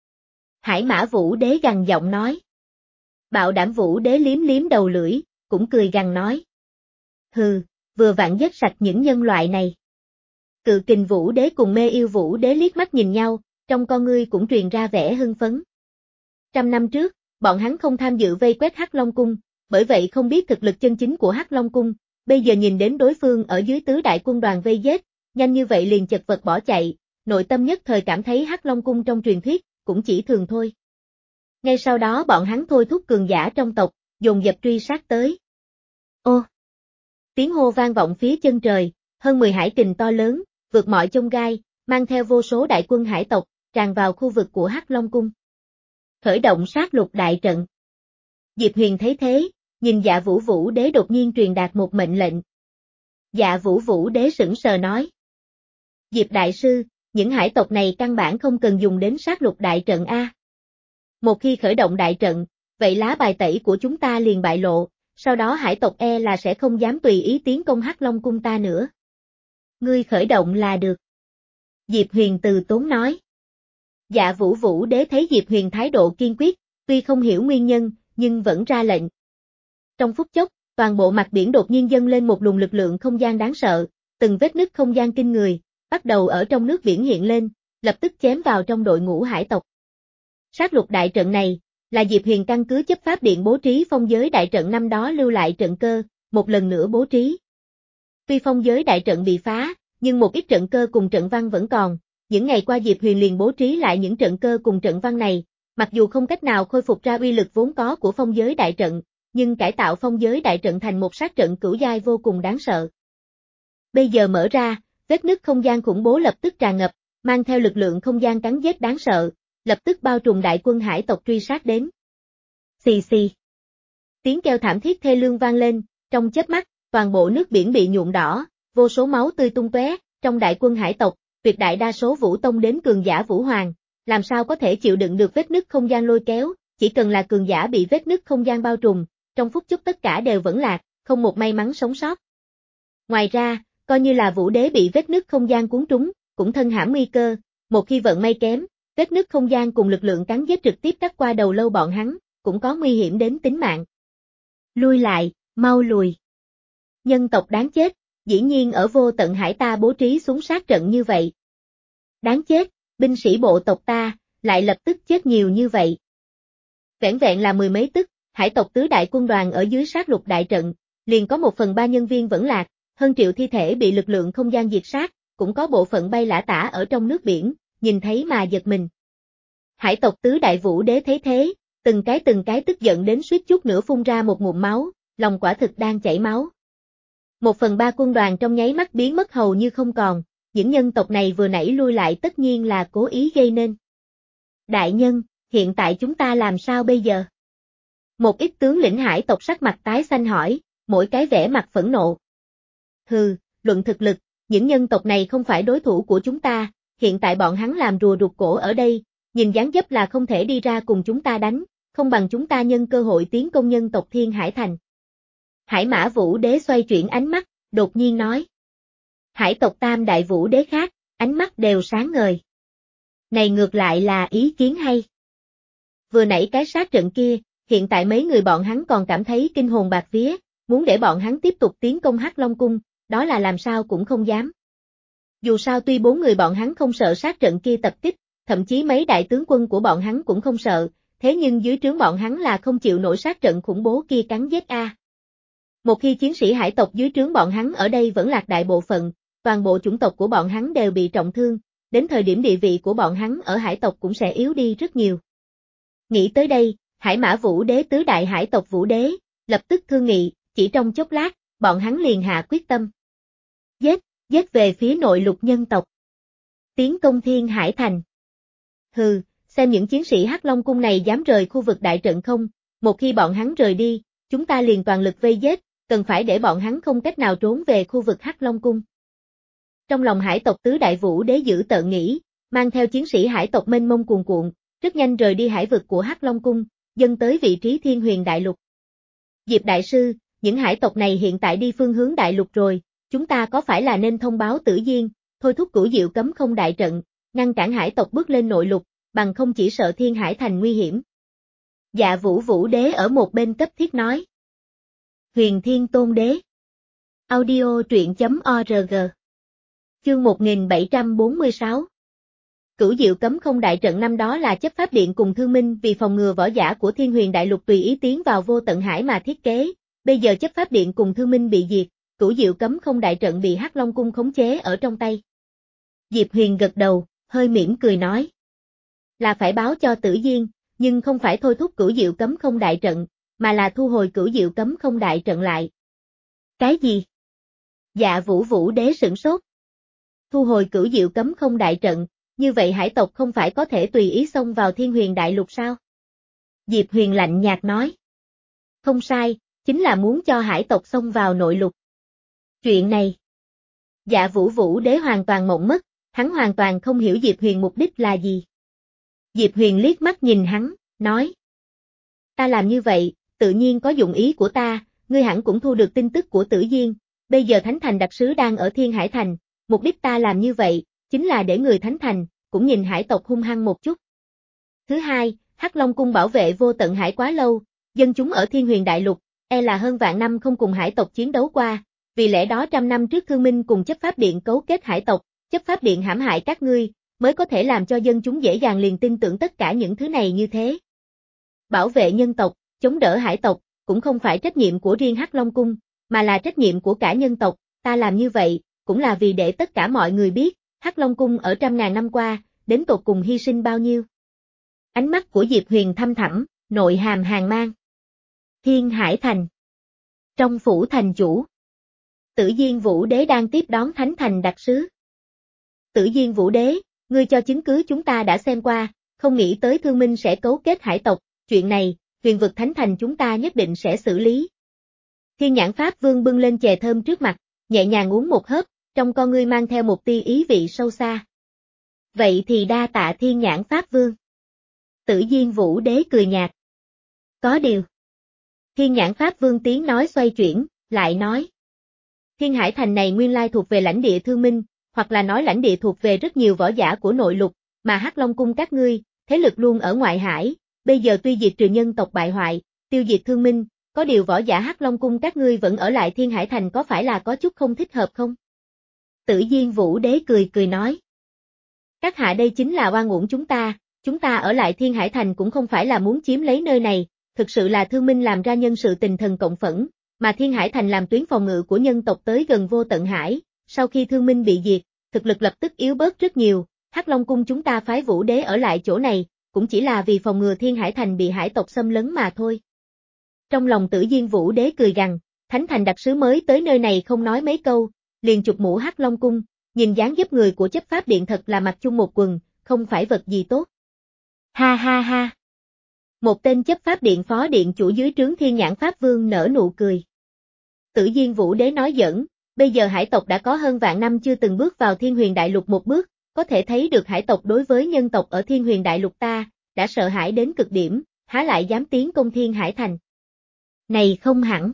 Hải Mã Vũ Đế gằn giọng nói. Bạo Đảm Vũ Đế liếm liếm đầu lưỡi, cũng cười gằn nói. Hừ, vừa vặn giết sạch những nhân loại này. Cự Kình Vũ Đế cùng Mê Yêu Vũ Đế liếc mắt nhìn nhau, trong con ngươi cũng truyền ra vẻ hưng phấn. Trăm năm trước, bọn hắn không tham dự vây quét Hắc Long Cung, bởi vậy không biết thực lực chân chính của Hắc Long Cung, bây giờ nhìn đến đối phương ở dưới tứ đại quân đoàn vây giết, nhanh như vậy liền chật vật bỏ chạy, nội tâm nhất thời cảm thấy Hắc Long Cung trong truyền thuyết, cũng chỉ thường thôi. Ngay sau đó bọn hắn thôi thúc cường giả trong tộc, dồn dập truy sát tới. Ô! Tiếng hô vang vọng phía chân trời, hơn mười hải kình to lớn, vượt mọi chông gai, mang theo vô số đại quân hải tộc, tràn vào khu vực của Hắc Long Cung. Khởi động sát lục đại trận. Diệp Huyền thấy thế, nhìn Dạ Vũ Vũ Đế đột nhiên truyền đạt một mệnh lệnh. Dạ Vũ Vũ Đế sững sờ nói. Diệp Đại Sư, những hải tộc này căn bản không cần dùng đến sát lục đại trận A. Một khi khởi động đại trận, vậy lá bài tẩy của chúng ta liền bại lộ, sau đó hải tộc e là sẽ không dám tùy ý tiến công Hắc Long Cung ta nữa. Ngươi khởi động là được. Diệp Huyền từ tốn nói. Dạ Vũ Vũ Đế thấy Diệp Huyền thái độ kiên quyết, tuy không hiểu nguyên nhân, nhưng vẫn ra lệnh. Trong phút chốc, toàn bộ mặt biển đột nhiên dâng lên một luồng lực lượng không gian đáng sợ, từng vết nứt không gian kinh người, bắt đầu ở trong nước biển hiện lên, lập tức chém vào trong đội ngũ hải tộc. Sát lục đại trận này, là Diệp Huyền căn cứ chấp pháp điện bố trí phong giới đại trận năm đó lưu lại trận cơ, một lần nữa bố trí. Tuy phong giới đại trận bị phá, nhưng một ít trận cơ cùng trận văn vẫn còn, những ngày qua Diệp Huyền liền bố trí lại những trận cơ cùng trận văn này, mặc dù không cách nào khôi phục ra uy lực vốn có của phong giới đại trận, nhưng cải tạo phong giới đại trận thành một sát trận cửu giai vô cùng đáng sợ. Bây giờ mở ra, vết nứt không gian khủng bố lập tức tràn ngập, mang theo lực lượng không gian cắn giết đáng sợ, lập tức bao trùm đại quân hải tộc truy sát đến. Xì xì. Tiếng kêu thảm thiết thê lương vang lên, trong chớp mắt, toàn bộ nước biển bị nhuộm đỏ, vô số máu tươi tung tóe, trong đại quân hải tộc, tuyệt đại đa số Vũ Tông đến cường giả Vũ Hoàng, làm sao có thể chịu đựng được vết nứt không gian lôi kéo, chỉ cần là cường giả bị vết nứt không gian bao trùm, trong phút chốc tất cả đều vẫn lạc, không một may mắn sống sót. Ngoài ra, coi như là Vũ Đế bị vết nứt không gian cuốn trúng, cũng thân hãm nguy cơ, một khi vận may kém, vết nứt không gian cùng lực lượng cắn giết trực tiếp cắt qua đầu lâu bọn hắn, cũng có nguy hiểm đến tính mạng. Lui lại, mau lùi. Nhân tộc đáng chết, dĩ nhiên ở vô tận hải ta bố trí xuống sát trận như vậy. Đáng chết, binh sĩ bộ tộc ta, lại lập tức chết nhiều như vậy. Vẻn vẹn là mười mấy tức, hải tộc tứ đại quân đoàn ở dưới sát lục đại trận, liền có một phần ba nhân viên vẫn lạc, hơn triệu thi thể bị lực lượng không gian diệt sát, cũng có bộ phận bay lả tả ở trong nước biển, nhìn thấy mà giật mình. Hải tộc tứ đại Vũ Đế thấy thế, từng cái từng cái tức giận đến suýt chút nữa phun ra một ngụm máu, lòng quả thực đang chảy máu. Một phần ba quân đoàn trong nháy mắt biến mất hầu như không còn, những nhân tộc này vừa nãy lui lại tất nhiên là cố ý gây nên. Đại nhân, hiện tại chúng ta làm sao bây giờ? Một ít tướng lĩnh hải tộc sắc mặt tái xanh hỏi, mỗi cái vẻ mặt phẫn nộ. Hừ, luận thực lực, những nhân tộc này không phải đối thủ của chúng ta, hiện tại bọn hắn làm rùa rụt cổ ở đây, nhìn dáng dấp là không thể đi ra cùng chúng ta đánh, không bằng chúng ta nhân cơ hội tiến công nhân tộc Thiên Hải Thành. Hải Mã Vũ Đế xoay chuyển ánh mắt, đột nhiên nói. Hải tộc Tam Đại Vũ Đế khác, ánh mắt đều sáng ngời. Này ngược lại là ý kiến hay. Vừa nãy cái sát trận kia, hiện tại mấy người bọn hắn còn cảm thấy kinh hồn bạc vía, muốn để bọn hắn tiếp tục tiến công Hắc Long Cung, đó là làm sao cũng không dám. Dù sao tuy bốn người bọn hắn không sợ sát trận kia tập kích, thậm chí mấy đại tướng quân của bọn hắn cũng không sợ, thế nhưng dưới trướng bọn hắn là không chịu nổi sát trận khủng bố kia cắn giết a. Một khi chiến sĩ hải tộc dưới trướng bọn hắn ở đây vẫn lạc đại bộ phận, toàn bộ chủng tộc của bọn hắn đều bị trọng thương, đến thời điểm địa vị của bọn hắn ở hải tộc cũng sẽ yếu đi rất nhiều. Nghĩ tới đây, Hải Mã Vũ Đế tứ đại hải tộc Vũ Đế, lập tức thương nghị, chỉ trong chốc lát, bọn hắn liền hạ quyết tâm. Giết, giết về phía nội lục nhân tộc. Tiến công Thiên Hải Thành. Hừ, xem những chiến sĩ Hắc Long Cung này dám rời khu vực đại trận không, một khi bọn hắn rời đi, chúng ta liền toàn lực vây giết, cần phải để bọn hắn không cách nào trốn về khu vực Hắc Long Cung. Trong lòng hải tộc tứ đại Vũ Đế giữ tợn nghĩ, mang theo chiến sĩ hải tộc mênh mông cuồn cuộn, rất nhanh rời đi hải vực của Hắc Long Cung, dâng tới vị trí Thiên Huyền Đại Lục. Diệp Đại Sư, những hải tộc này hiện tại đi phương hướng Đại Lục rồi, chúng ta có phải là nên thông báo Tử Diên, thôi thúc Cửu Diệu Cấm Không đại trận, ngăn cản hải tộc bước lên nội lục, bằng không chỉ sợ Thiên Hải Thành nguy hiểm. Dạ Vũ Vũ Đế ở một bên cấp thiết nói. Huyền Thiên Tôn Đế. Audio truyện chấm org. Chương một nghìn bảy trăm bốn mươi sáu. Cửu Diệu Cấm Không đại trận năm đó là chấp pháp điện cùng thương minh vì phòng ngừa võ giả của Thiên Huyền Đại Lục tùy ý tiến vào vô tận hải mà thiết kế, bây giờ chấp pháp điện cùng thương minh bị diệt, Cửu Diệu Cấm Không đại trận bị Hắc Long Cung khống chế ở trong tay. Diệp Huyền gật đầu, hơi mỉm cười nói. Là phải báo cho Tử Diên, nhưng không phải thôi thúc Cửu Diệu Cấm Không đại trận, mà là thu hồi Cửu Diệu Cấm Không đại trận lại. Cái gì? Dạ Vũ Vũ Đế sửng sốt. Thu hồi Cửu Diệu Cấm Không đại trận, như vậy hải tộc không phải có thể tùy ý xông vào Thiên Huyền Đại Lục sao? Diệp Huyền lạnh nhạt nói. Không sai, chính là muốn cho hải tộc xông vào nội lục. Chuyện này. Dạ Vũ Vũ Đế hoàn toàn mộng mất, hắn hoàn toàn không hiểu Diệp Huyền mục đích là gì. Diệp Huyền liếc mắt nhìn hắn, nói. Ta làm như vậy, tự nhiên có dụng ý của ta, ngươi hẳn cũng thu được tin tức của Tử Diên, bây giờ Thánh Thành đặc sứ đang ở Thiên Hải Thành, mục đích ta làm như vậy, chính là để người Thánh Thành, cũng nhìn hải tộc hung hăng một chút. Thứ hai, Hắc Long Cung bảo vệ vô tận hải quá lâu, dân chúng ở Thiên Huyền Đại Lục, e là hơn vạn năm không cùng hải tộc chiến đấu qua, vì lẽ đó trăm năm trước thương minh cùng chấp pháp điện cấu kết hải tộc, chấp pháp điện hãm hại các ngươi, mới có thể làm cho dân chúng dễ dàng liền tin tưởng tất cả những thứ này như thế. Bảo vệ nhân tộc, chống đỡ hải tộc, cũng không phải trách nhiệm của riêng Hắc Long Cung, mà là trách nhiệm của cả nhân tộc, ta làm như vậy, cũng là vì để tất cả mọi người biết, Hắc Long Cung ở trăm ngàn năm qua, đến tột cùng hy sinh bao nhiêu. Ánh mắt của Diệp Huyền thâm thẳm, nội hàm hàn mang. Thiên Hải Thành. Trong phủ thành chủ. Tử Diên Vũ Đế đang tiếp đón Thánh Thành đặc sứ. Tử Diên Vũ Đế, ngươi cho chứng cứ chúng ta đã xem qua, không nghĩ tới thương minh sẽ cấu kết hải tộc, chuyện này, huyền vực Thánh Thành chúng ta nhất định sẽ xử lý. Thiên Nhãn Pháp Vương bưng lên chè thơm trước mặt, nhẹ nhàng uống một hớp, trong con ngươi mang theo một tia ý vị sâu xa. Vậy thì đa tạ Thiên Nhãn Pháp Vương. Tử Diên Vũ Đế cười nhạt. Có điều. Thiên Nhãn Pháp Vương tiếng nói xoay chuyển, lại nói. Thiên Hải Thành này nguyên lai thuộc về lãnh địa thương minh, hoặc là nói lãnh địa thuộc về rất nhiều võ giả của nội lục, mà Hắc Long Cung các ngươi, thế lực luôn ở ngoại hải, bây giờ tuy diệt trừ nhân tộc bại hoại, tiêu diệt thương minh, có điều võ giả Hắc Long Cung các ngươi vẫn ở lại Thiên Hải Thành có phải là có chút không thích hợp không? Tử Diên Vũ Đế cười cười nói. Các hạ đây chính là oan uổng chúng ta, chúng ta ở lại Thiên Hải Thành cũng không phải là muốn chiếm lấy nơi này, thực sự là thương minh làm ra nhân sự tình thần cộng phẫn, mà Thiên Hải Thành làm tuyến phòng ngự của nhân tộc tới gần vô tận hải, sau khi thương minh bị diệt, thực lực lập tức yếu bớt rất nhiều, Hắc Long Cung chúng ta phái Vũ Đế ở lại chỗ này, cũng chỉ là vì phòng ngừa Thiên Hải Thành bị hải tộc xâm lấn mà thôi. Trong lòng Tử Diên Vũ Đế cười gằn, Thánh Thành đặc sứ mới tới nơi này không nói mấy câu, liền chụp mũ Hắc Long Cung, nhìn dáng dấp người của chấp pháp điện thật là mặc chung một quần, không phải vật gì tốt. Ha ha ha. Một tên chấp pháp điện phó điện chủ dưới trướng Thiên Nhãn Pháp Vương nở nụ cười. Tử Diên Vũ Đế nói giỡn, bây giờ hải tộc đã có hơn vạn năm chưa từng bước vào Thiên Huyền Đại Lục một bước, có thể thấy được hải tộc đối với nhân tộc ở Thiên Huyền Đại Lục ta, đã sợ hãi đến cực điểm, há lại dám tiến công Thiên Hải Thành. Này không hẳn.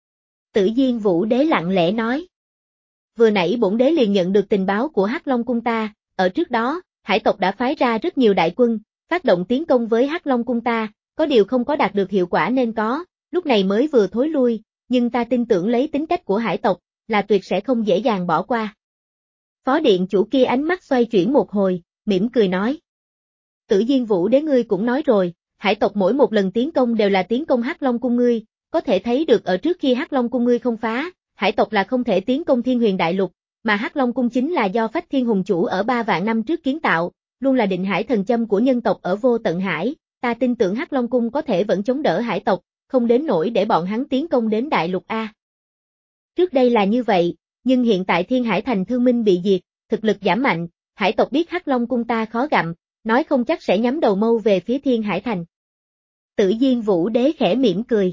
Tử Diên Vũ Đế lặng lẽ nói. Vừa nãy bổn đế liền nhận được tình báo của Hắc Long Cung ta, ở trước đó, hải tộc đã phái ra rất nhiều đại quân, phát động tiến công với Hắc Long Cung ta, có điều không có đạt được hiệu quả nên có, lúc này mới vừa thối lui, nhưng ta tin tưởng lấy tính cách của hải tộc, là tuyệt sẽ không dễ dàng bỏ qua. Phó điện chủ kia ánh mắt xoay chuyển một hồi, mỉm cười nói. Tử Diên Vũ Đế ngươi cũng nói rồi, hải tộc mỗi một lần tiến công đều là tiến công Hắc Long cung ngươi, có thể thấy được ở trước khi Hắc Long cung ngươi không phá, hải tộc là không thể tiến công Thiên Huyền Đại Lục, mà Hắc Long cung chính là do Phách Thiên Hùng chủ ở ba vạn năm trước kiến tạo, luôn là định hải thần châm của nhân tộc ở Vô Tận Hải, ta tin tưởng Hắc Long cung có thể vẫn chống đỡ hải tộc, không đến nỗi để bọn hắn tiến công đến Đại Lục A. Trước đây là như vậy, nhưng hiện tại Thiên Hải Thành Thương Minh bị diệt, thực lực giảm mạnh, hải tộc biết Hắc Long cung ta khó gặm, nói không chắc sẽ nhắm đầu mâu về phía Thiên Hải Thành. Tử Diên Vũ Đế khẽ mỉm cười.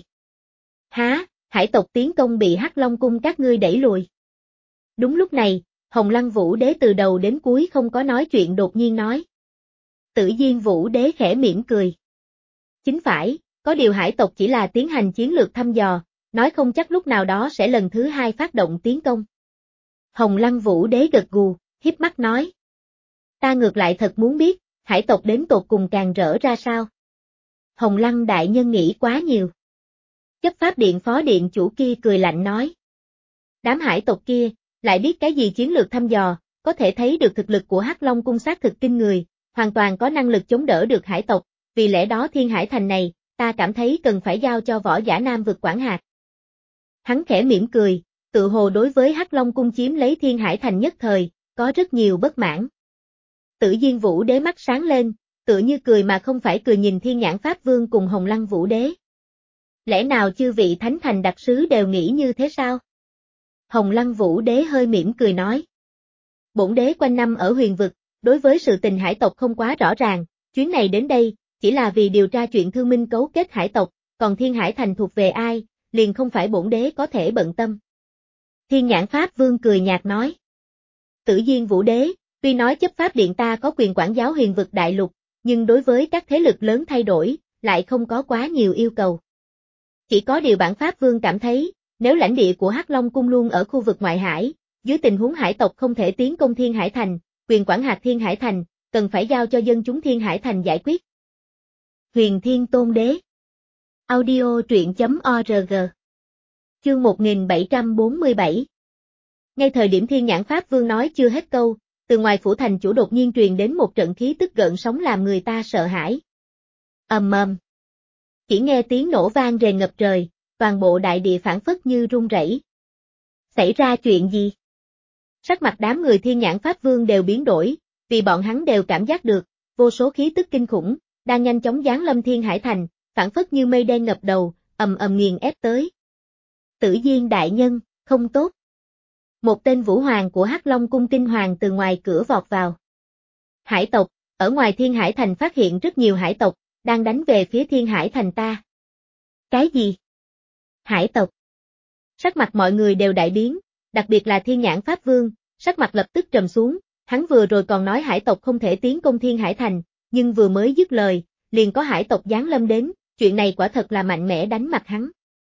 Há, hải tộc tiến công bị Hắc Long cung các ngươi đẩy lùi. Đúng lúc này, Hồng Lăng Vũ Đế từ đầu đến cuối không có nói chuyện đột nhiên nói. Tử Diên Vũ Đế khẽ mỉm cười. Chính phải, có điều hải tộc chỉ là tiến hành chiến lược thăm dò, nói không chắc lúc nào đó sẽ lần thứ hai phát động tiến công. Hồng Lăng Vũ Đế gật gù, híp mắt nói. Ta ngược lại thật muốn biết, hải tộc đến tột cùng càng rỡ ra sao. Hồng Lăng đại nhân nghĩ quá nhiều. Chấp pháp điện phó điện chủ kia cười lạnh nói. Đám hải tộc kia, lại biết cái gì chiến lược thăm dò, có thể thấy được thực lực của Hắc Long cung xác thực kinh người, hoàn toàn có năng lực chống đỡ được hải tộc, vì lẽ đó Thiên Hải Thành này, ta cảm thấy cần phải giao cho Võ Giả Nam vực quản hạt. Hắn khẽ mỉm cười, tự hồ đối với Hắc Long cung chiếm lấy Thiên Hải Thành nhất thời, có rất nhiều bất mãn. Tử Diên Vũ Đế mắt sáng lên, tựa như cười mà không phải cười nhìn Thiên Nhãn Pháp Vương cùng Hồng Lăng Vũ Đế. Lẽ nào chư vị Thánh Thành đặc sứ đều nghĩ như thế sao? Hồng Lăng Vũ Đế hơi mỉm cười nói. Bổn đế quanh năm ở huyền vực, đối với sự tình hải tộc không quá rõ ràng, chuyến này đến đây, chỉ là vì điều tra chuyện thương minh cấu kết hải tộc, còn Thiên Hải Thành thuộc về ai, liền không phải bổn đế có thể bận tâm. Thiên Nhãn Pháp Vương cười nhạt nói. Tử Diên Vũ Đế, tuy nói chấp pháp điện ta có quyền quản giáo huyền vực đại lục, nhưng đối với các thế lực lớn thay đổi, lại không có quá nhiều yêu cầu. Chỉ có điều bản Pháp Vương cảm thấy, nếu lãnh địa của Hắc Long cung luôn ở khu vực ngoại hải, dưới tình huống hải tộc không thể tiến công Thiên Hải Thành, quyền quản hạt Thiên Hải Thành, cần phải giao cho dân chúng Thiên Hải Thành giải quyết. Huyền Thiên Tôn Đế. Audio truyện chấm org. Chương một nghìn bảy trăm bốn mươi bảy. Ngay thời điểm Thiên Nhãn Pháp Vương nói chưa hết câu, từ ngoài phủ thành chủ đột nhiên truyền đến một trận khí tức gợn sóng làm người ta sợ hãi. Ầm ầm. Chỉ nghe tiếng nổ vang rền ngập trời, toàn bộ đại địa phảng phất như rung rẩy. Xảy ra chuyện gì? Sắc mặt đám người Thiên Nhãn Pháp Vương đều biến đổi, vì bọn hắn đều cảm giác được, vô số khí tức kinh khủng, đang nhanh chóng giáng lâm Thiên Hải Thành, phảng phất như mây đen ngập đầu, ầm ầm nghiền ép tới. Tử Diên đại nhân, không tốt. Một tên vũ hoàng của Hắc Long cung tinh hoàng từ ngoài cửa vọt vào. Hải tộc, ở ngoài Thiên Hải Thành phát hiện rất nhiều hải tộc, đang đánh về phía Thiên Hải Thành ta. Cái gì? Hải tộc. Sắc mặt mọi người đều đại biến, đặc biệt là Thiên Nhãn Pháp Vương, sắc mặt lập tức trầm xuống, hắn vừa rồi còn nói hải tộc không thể tiến công Thiên Hải Thành, nhưng vừa mới dứt lời, liền có hải tộc giáng lâm đến, chuyện này quả thật là mạnh mẽ đánh mặt hắn.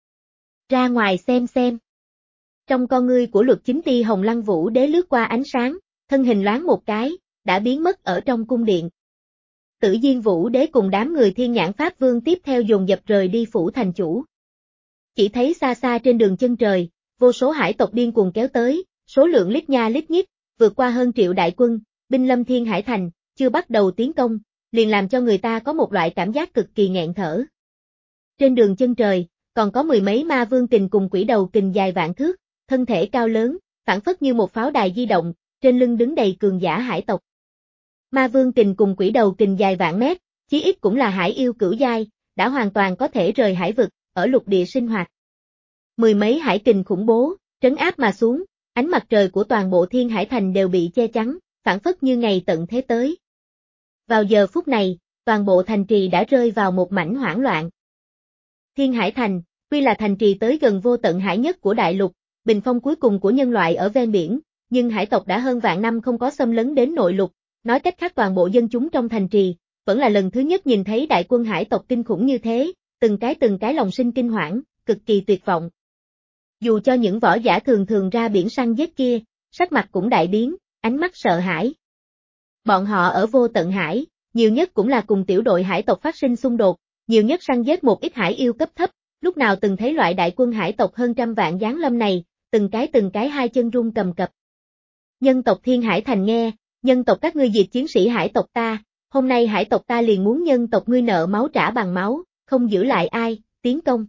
Ra ngoài xem xem. Trong con ngươi của Luật Chính Ti Hồng Lăng Vũ Đế lướt qua ánh sáng, thân hình loáng một cái, đã biến mất ở trong cung điện. Tử Diên Vũ Đế cùng đám người Thiên Nhãn Pháp Vương tiếp theo dồn dập rời đi phủ thành chủ. Chỉ thấy xa xa trên đường chân trời, vô số hải tộc điên cuồng kéo tới, số lượng lít nha lít nhít, vượt qua hơn triệu đại quân, binh lâm Thiên Hải Thành, chưa bắt đầu tiến công, liền làm cho người ta có một loại cảm giác cực kỳ nghẹn thở. Trên đường chân trời, còn có mười mấy ma vương kình cùng quỷ đầu kình dài vạn thước, thân thể cao lớn, phảng phất như một pháo đài di động, trên lưng đứng đầy cường giả hải tộc. Ma vương kình cùng quỷ đầu kình dài vạn mét, chí ít cũng là hải yêu cửu giai, đã hoàn toàn có thể rời hải vực, ở lục địa sinh hoạt. Mười mấy hải kình khủng bố, trấn áp mà xuống, ánh mặt trời của toàn bộ Thiên Hải Thành đều bị che chắn, phảng phất như ngày tận thế tới. Vào giờ phút này, toàn bộ thành trì đã rơi vào một mảnh hoảng loạn. Thiên Hải Thành, tuy là thành trì tới gần vô tận hải nhất của đại lục, bình phong cuối cùng của nhân loại ở ven biển, nhưng hải tộc đã hơn vạn năm không có xâm lấn đến nội lục, nói cách khác toàn bộ dân chúng trong thành trì, vẫn là lần thứ nhất nhìn thấy đại quân hải tộc kinh khủng như thế, từng cái từng cái lòng sinh kinh hoảng, cực kỳ tuyệt vọng. Dù cho những võ giả thường thường ra biển săn giết kia, sắc mặt cũng đại biến, ánh mắt sợ hãi. Bọn họ ở vô tận hải, nhiều nhất cũng là cùng tiểu đội hải tộc phát sinh xung đột, nhiều nhất săn giết một ít hải yêu cấp thấp, lúc nào từng thấy loại đại quân hải tộc hơn trăm vạn giáng lâm này, từng cái từng cái hai chân run cầm cập. Nhân tộc Thiên Hải Thành nghe, nhân tộc các ngươi diệt chiến sĩ hải tộc ta, hôm nay hải tộc ta liền muốn nhân tộc ngươi nợ máu trả bằng máu, không giữ lại ai, tiến công.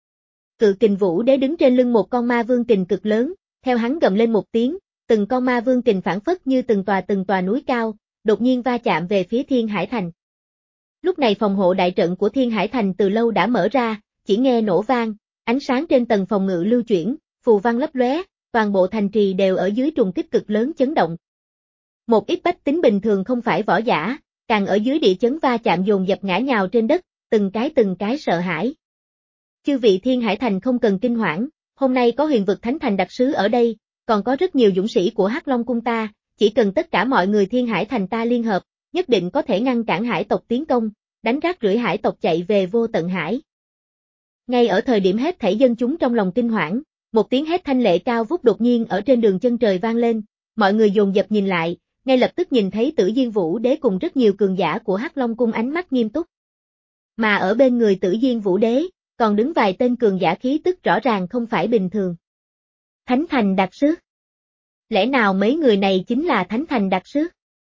Cự Kình Vũ Đế đứng trên lưng một con ma vương kình cực lớn, theo hắn gầm lên một tiếng, từng con ma vương kình phản phất như từng tòa từng tòa núi cao, đột nhiên va chạm về phía Thiên Hải Thành. Lúc này phòng hộ đại trận của Thiên Hải Thành từ lâu đã mở ra, chỉ nghe nổ vang, ánh sáng trên tầng phòng ngự lưu chuyển, phù văn lấp lóe, toàn bộ thành trì đều ở dưới trùng kích cực lớn chấn động. Một ít bách tính bình thường không phải võ giả, càng ở dưới địa chấn va chạm dồn dập ngã nhào trên đất, từng cái từng cái sợ hãi. Chư vị Thiên Hải Thành không cần kinh hoảng, hôm nay có Huyền Vực Thánh Thành đặc sứ ở đây, còn có rất nhiều dũng sĩ của Hắc Long cung ta, chỉ cần tất cả mọi người Thiên Hải Thành ta liên hợp, nhất định có thể ngăn cản hải tộc tiến công, đánh rác rưởi hải tộc chạy về vô tận hải. Ngay ở thời điểm hết thảy dân chúng trong lòng kinh hoảng, một tiếng hét thanh lệ cao vút đột nhiên ở trên đường chân trời vang lên, mọi người dồn dập nhìn lại, ngay lập tức nhìn thấy Tử Diên Vũ Đế cùng rất nhiều cường giả của Hắc Long cung ánh mắt nghiêm túc. Mà ở bên người Tử Diên Vũ Đế, còn đứng vài tên cường giả khí tức rõ ràng không phải bình thường. Thánh Thành đặc sứ. Lẽ nào mấy người này chính là Thánh Thành đặc sứ?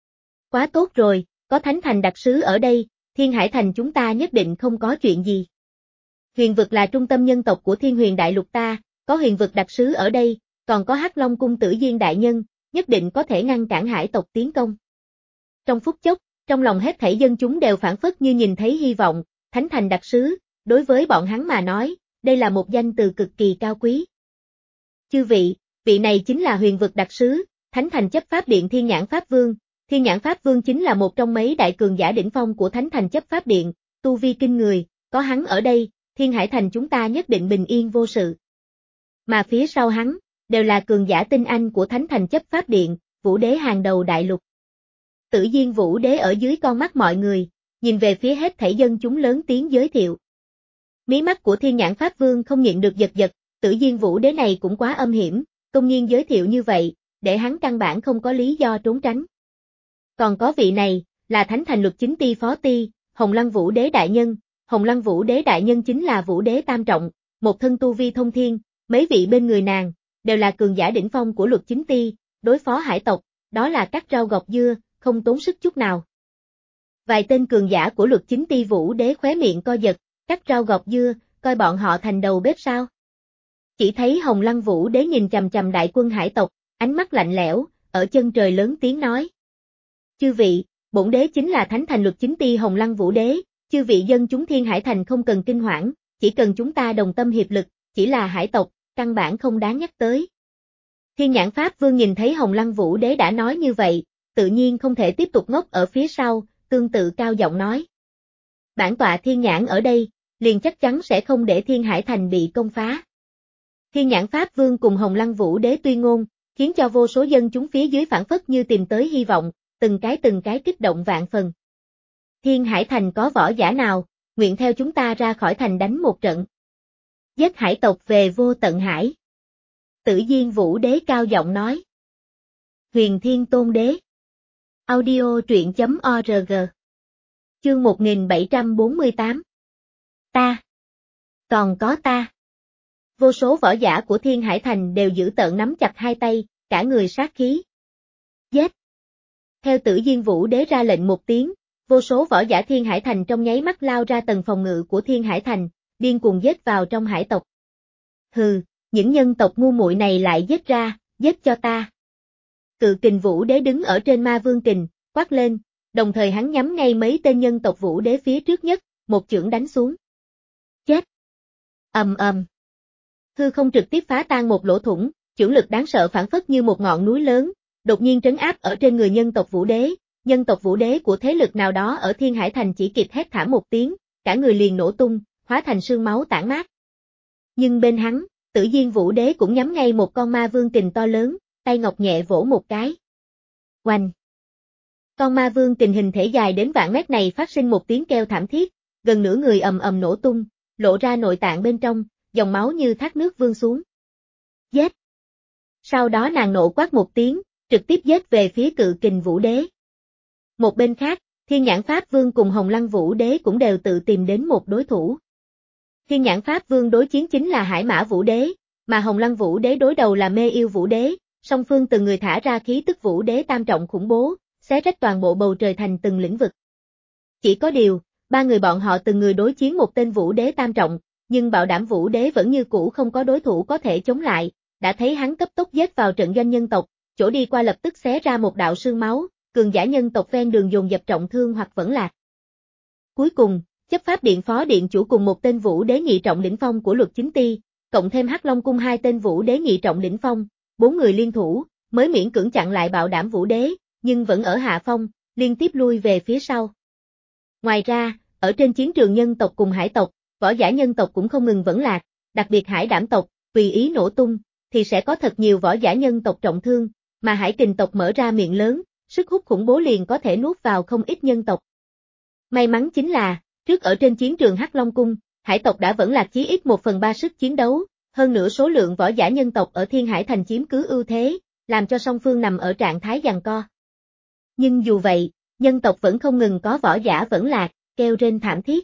Quá tốt rồi, có Thánh Thành đặc sứ ở đây, Thiên Hải Thành chúng ta nhất định không có chuyện gì. Huyền vực là trung tâm nhân tộc của Thiên Huyền Đại Lục ta, có Huyền vực đặc sứ ở đây, còn có Hắc Long cung Tử Diên đại nhân, nhất định có thể ngăn cản hải tộc tiến công. Trong phút chốc, trong lòng hết thảy dân chúng đều phản phất như nhìn thấy hy vọng, Thánh Thành đặc sứ, đối với bọn hắn mà nói, đây là một danh từ cực kỳ cao quý. Chư vị, vị này chính là Huyền vực đặc sứ, Thánh Thành chấp pháp điện Thiên Nhãn Pháp Vương. Thiên Nhãn Pháp Vương chính là một trong mấy đại cường giả đỉnh phong của Thánh Thành chấp pháp điện, tu vi kinh người, có hắn ở đây, Thiên Hải Thành chúng ta nhất định bình yên vô sự. Mà phía sau hắn, đều là cường giả tinh anh của Thánh Thành chấp pháp điện, Vũ Đế hàng đầu đại lục. Tử Diên Vũ Đế ở dưới con mắt mọi người, nhìn về phía hết thảy dân chúng lớn tiếng giới thiệu. Mí mắt của Thiên Nhãn Pháp Vương không nhịn được giật giật, Tử Diên Vũ Đế này cũng quá âm hiểm, công nhiên giới thiệu như vậy, để hắn căn bản không có lý do trốn tránh. Còn có vị này, là Thánh Thành Luật Chính Ti Phó Ti, Hồng Lăng Vũ Đế đại nhân, Hồng Lăng Vũ Đế đại nhân chính là Vũ Đế tam trọng, một thân tu vi thông thiên, mấy vị bên người nàng, đều là cường giả đỉnh phong của Luật Chính Ti, đối phó hải tộc, đó là cắt rau gọt dưa, không tốn sức chút nào. Vài tên cường giả của Luật Chính Ti Vũ Đế khóe miệng co giật, cắt rau gọt dưa, coi bọn họ thành đầu bếp sao? Chỉ thấy Hồng Lăng Vũ Đế nhìn chằm chằm đại quân hải tộc, ánh mắt lạnh lẽo, ở chân trời lớn tiếng nói. Chư vị, bổn đế chính là Thánh Thành Luật Chính Ti Hồng Lăng Vũ Đế, chư vị dân chúng Thiên Hải Thành không cần kinh hoảng, chỉ cần chúng ta đồng tâm hiệp lực, chỉ là hải tộc, căn bản không đáng nhắc tới. Thiên Nhãn Pháp Vương nhìn thấy Hồng Lăng Vũ Đế đã nói như vậy, tự nhiên không thể tiếp tục ngốc ở phía sau, tương tự cao giọng nói. Bản tọa Thiên Nhãn ở đây, liền chắc chắn sẽ không để Thiên Hải Thành bị công phá. Thiên Nhãn Pháp Vương cùng Hồng Lăng Vũ Đế tuyên ngôn, khiến cho vô số dân chúng phía dưới phản phất như tìm tới hy vọng, từng cái từng cái kích động vạn phần. Thiên Hải Thành có võ giả nào, nguyện theo chúng ta ra khỏi thành đánh một trận. Giết hải tộc về vô tận hải. Tử Diên Vũ Đế cao giọng nói. Huyền Thiên Tôn Đế. Audio truyện chấm org. Chương một nghìn bảy trăm bốn mươi tám. Ta. Còn có ta. Vô số võ giả của Thiên Hải Thành đều giữ tợn nắm chặt hai tay, cả người sát khí. Giết. Theo Tử Diên Vũ Đế ra lệnh một tiếng, vô số võ giả Thiên Hải Thành trong nháy mắt lao ra tầng phòng ngự của Thiên Hải Thành, điên cuồng giết vào trong hải tộc. Hừ, những nhân tộc ngu muội này lại giết ra, giết cho ta. Cự Kình Vũ Đế đứng ở trên Ma Vương Kình, quát lên, đồng thời hắn nhắm ngay mấy tên nhân tộc Vũ Đế phía trước nhất, một chưởng đánh xuống. Chết! Ầm ầm. Hư không trực tiếp phá tan một lỗ thủng, chưởng lực đáng sợ phản phất như một ngọn núi lớn, đột nhiên trấn áp ở trên người nhân tộc Vũ Đế. Nhân tộc Vũ Đế của thế lực nào đó ở Thiên Hải Thành chỉ kịp hét thảm một tiếng, cả người liền nổ tung, hóa thành sương máu tản mát. Nhưng bên hắn, Tử Diên Vũ Đế cũng nhắm ngay một con Ma Vương Kình to lớn, tay ngọc nhẹ vỗ một cái. Oanh! Con Ma Vương Kình hình thể dài đến vạn mét này phát sinh một tiếng kêu thảm thiết, gần nửa người ầm ầm nổ tung, lộ ra nội tạng bên trong, dòng máu như thác nước vương xuống. Giết! Sau đó nàng nộ quát một tiếng, trực tiếp giết về phía Cự Kình Vũ Đế. Một bên khác, Thiên Nhãn Pháp Vương cùng Hồng Lăng Vũ Đế cũng đều tự tìm đến một đối thủ. Thiên Nhãn Pháp Vương đối chiến chính là Hải Mã Vũ Đế, mà Hồng Lăng Vũ Đế đối đầu là Mê Yêu Vũ Đế, Song phương từng người thả ra khí tức vũ đế tam trọng khủng bố, xé rách toàn bộ bầu trời thành từng lĩnh vực. Chỉ có điều, ba người bọn họ từng người đối chiến một tên vũ đế tam trọng, nhưng bạo đảm vũ đế vẫn như cũ không có đối thủ có thể chống lại, đã thấy hắn cấp tốc giết vào trận doanh nhân tộc, chỗ đi qua lập tức xé ra một đạo sương máu, cường giả nhân tộc ven đường dồn dập trọng thương hoặc vẫn lạc. Cuối cùng, chấp pháp điện phó điện chủ cùng một tên vũ đế nhị trọng đỉnh phong của luật chính ti, cộng thêm Hắc Long cung hai tên vũ đế nhị trọng đỉnh phong, bốn người liên thủ, mới miễn cưỡng chặn lại bạo đảm vũ đế, nhưng vẫn ở hạ phong, liên tiếp lui về phía sau. Ngoài ra, ở trên chiến trường nhân tộc cùng hải tộc, võ giả nhân tộc cũng không ngừng vẫn lạc, đặc biệt hải đảm tộc, tùy ý nổ tung, thì sẽ có thật nhiều võ giả nhân tộc trọng thương, mà hải kình tộc mở ra miệng lớn, sức hút khủng bố liền có thể nuốt vào không ít nhân tộc. May mắn chính là, trước ở trên chiến trường Hắc Long cung, hải tộc đã vẫn lạc chí ít một phần ba sức chiến đấu, hơn nữa số lượng võ giả nhân tộc ở Thiên Hải Thành chiếm cứ ưu thế, làm cho song phương nằm ở trạng thái giằng co. Nhưng dù vậy, nhân tộc vẫn không ngừng có võ giả vẫn lạc, kêu rên thảm thiết.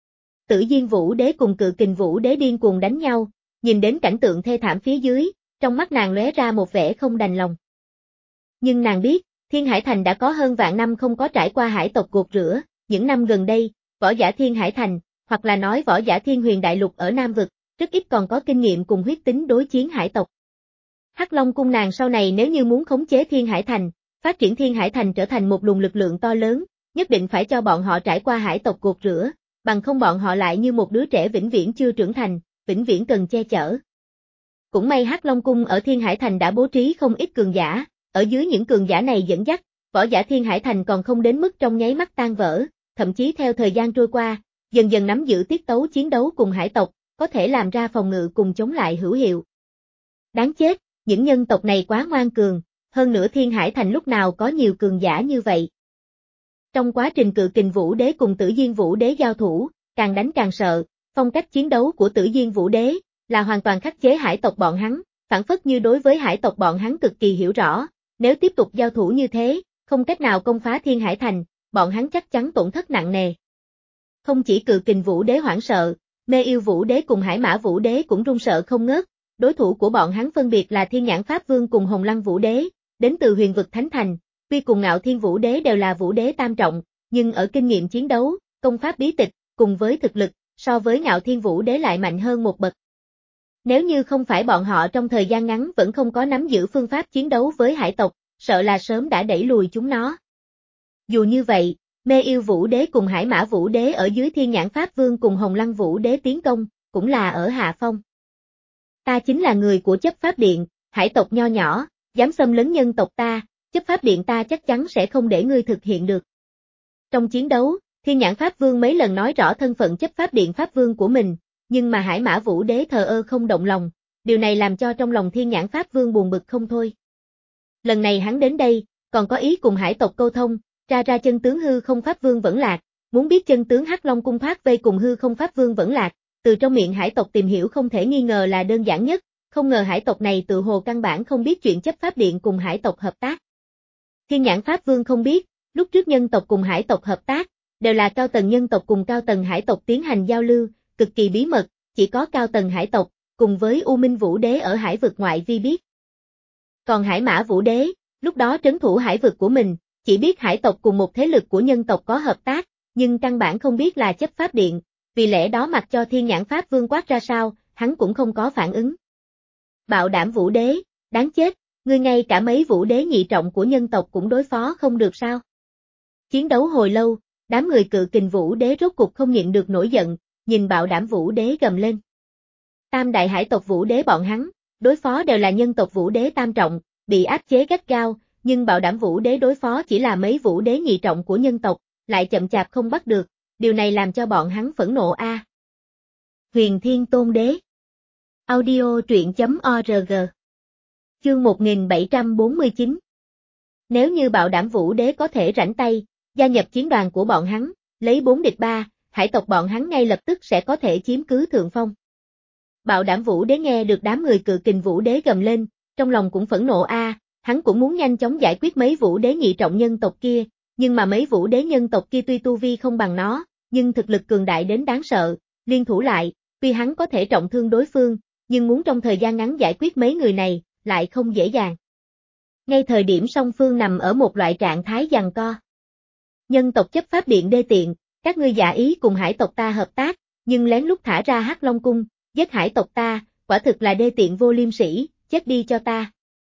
Tử Diên Vũ Đế cùng Cự Kình Vũ Đế điên cuồng đánh nhau, nhìn đến cảnh tượng thê thảm phía dưới, trong mắt nàng lóe ra một vẻ không đành lòng. Nhưng nàng biết, Thiên Hải Thành đã có hơn vạn năm không có trải qua hải tộc gột rửa, những năm gần đây, võ giả Thiên Hải Thành, hoặc là nói võ giả Thiên Huyền Đại Lục ở Nam Vực, rất ít còn có kinh nghiệm cùng huyết tính đối chiến hải tộc. Hắc Long cung nàng sau này nếu như muốn khống chế Thiên Hải Thành, phát triển Thiên Hải Thành trở thành một luồng lực lượng to lớn, nhất định phải cho bọn họ trải qua hải tộc gột rửa, bằng không bọn họ lại như một đứa trẻ vĩnh viễn chưa trưởng thành, vĩnh viễn cần che chở. Cũng may Hắc Long cung ở Thiên Hải Thành đã bố trí không ít cường giả, ở dưới những cường giả này dẫn dắt, võ giả Thiên Hải Thành còn không đến mức trong nháy mắt tan vỡ, thậm chí theo thời gian trôi qua, dần dần nắm giữ tiết tấu chiến đấu cùng hải tộc, có thể làm ra phòng ngự cùng chống lại hữu hiệu. Đáng chết, những nhân tộc này quá ngoan cường, hơn nữa Thiên Hải Thành lúc nào có nhiều cường giả như vậy. Trong quá trình Cự Kình Vũ Đế cùng Tử Diên Vũ Đế giao thủ, càng đánh càng sợ, phong cách chiến đấu của Tử Diên Vũ Đế là hoàn toàn khắc chế hải tộc bọn hắn, phản phất như đối với hải tộc bọn hắn cực kỳ hiểu rõ, nếu tiếp tục giao thủ như thế, không cách nào công phá Thiên Hải Thành, bọn hắn chắc chắn tổn thất nặng nề. Không chỉ Cự Kình Vũ Đế hoảng sợ, Mê Yêu Vũ Đế cùng Hải Mã Vũ Đế cũng run sợ không ngớt, đối thủ của bọn hắn phân biệt là Thiên Nhãn Pháp Vương cùng Hồng Lăng Vũ Đế, đến từ huyền vực Thánh Thành, tuy cùng Ngạo Thiên Vũ Đế đều là Vũ Đế tam trọng, nhưng ở kinh nghiệm chiến đấu, công pháp bí tịch, cùng với thực lực, so với Ngạo Thiên Vũ Đế lại mạnh hơn một bậc. Nếu như không phải bọn họ trong thời gian ngắn vẫn không có nắm giữ phương pháp chiến đấu với hải tộc, sợ là sớm đã đẩy lùi chúng nó. Dù như vậy, Mê Yêu Vũ Đế cùng Hải Mã Vũ Đế ở dưới Thiên Nhãn Pháp Vương cùng Hồng Lăng Vũ Đế tiến công, cũng là ở hạ phong. Ta chính là người của chấp pháp điện, hải tộc nho nhỏ, dám xâm lấn nhân tộc ta, chấp pháp điện ta chắc chắn sẽ không để ngươi thực hiện được. Trong chiến đấu, Thiên Nhãn Pháp Vương mấy lần nói rõ thân phận chấp pháp điện Pháp Vương của mình, nhưng mà Hải Mã Vũ Đế thờ ơ không động lòng, điều này làm cho trong lòng Thiên Nhãn Pháp Vương buồn bực không thôi. Lần này hắn đến đây, còn có ý cùng hải tộc câu thông, tra ra chân tướng hư không Pháp Vương vẫn lạc, muốn biết chân tướng Hắc Long cung thoát vây cùng hư không Pháp Vương vẫn lạc, từ trong miệng hải tộc tìm hiểu không thể nghi ngờ là đơn giản nhất, không ngờ hải tộc này tự hồ căn bản không biết chuyện chấp pháp điện cùng hải tộc hợp tác. Thiên Nhãn Pháp Vương không biết, lúc trước nhân tộc cùng hải tộc hợp tác, đều là cao tầng nhân tộc cùng cao tầng hải tộc tiến hành giao lưu, cực kỳ bí mật, chỉ có cao tầng hải tộc, cùng với U Minh Vũ Đế ở hải vực ngoại vi biết. Còn Hải Mã Vũ Đế, lúc đó trấn thủ hải vực của mình, chỉ biết hải tộc cùng một thế lực của nhân tộc có hợp tác, nhưng căn bản không biết là chấp pháp điện, vì lẽ đó mặc cho Thiên Nhãn Pháp Vương quát ra sao, hắn cũng không có phản ứng. Bạo đảm Vũ Đế, đáng chết, ngươi ngay cả mấy Vũ Đế nhị trọng của nhân tộc cũng đối phó không được sao? Chiến đấu hồi lâu, đám người Cự Kình Vũ Đế rốt cục không nhịn được nổi giận, nhìn bạo đảm Vũ Đế gầm lên. Tam đại hải tộc Vũ Đế bọn hắn, đối phó đều là nhân tộc Vũ Đế tam trọng, bị áp chế gắt gao, nhưng bạo đảm Vũ Đế đối phó chỉ là mấy Vũ Đế nhị trọng của nhân tộc, lại chậm chạp không bắt được, điều này làm cho bọn hắn phẫn nộ a. À. Huyền Thiên Tôn Đế. Audio truyện chấm org. Chương một nghìn bảy trăm bốn mươi chín. Nếu như bạo đảm Vũ Đế có thể rảnh tay, gia nhập chiến đoàn của bọn hắn, lấy bốn địch ba, hải tộc bọn hắn ngay lập tức sẽ có thể chiếm cứ thượng phong. Bạo đảm Vũ Đế nghe được đám người Cự Kình Vũ Đế gầm lên, trong lòng cũng phẫn nộ a, à, hắn cũng muốn nhanh chóng giải quyết mấy Vũ Đế nhị trọng nhân tộc kia, nhưng mà mấy Vũ Đế nhân tộc kia tuy tu vi không bằng nó, nhưng thực lực cường đại đến đáng sợ, liên thủ lại, tuy hắn có thể trọng thương đối phương, nhưng muốn trong thời gian ngắn giải quyết mấy người này, lại không dễ dàng. Ngay thời điểm song phương nằm ở một loại trạng thái giằng co. Nhân tộc chấp pháp điện đê tiện, các ngươi giả ý cùng hải tộc ta hợp tác, nhưng lén lút thả ra Hắc Long cung, giết hải tộc ta, quả thực là đê tiện vô liêm sỉ, chết đi cho ta.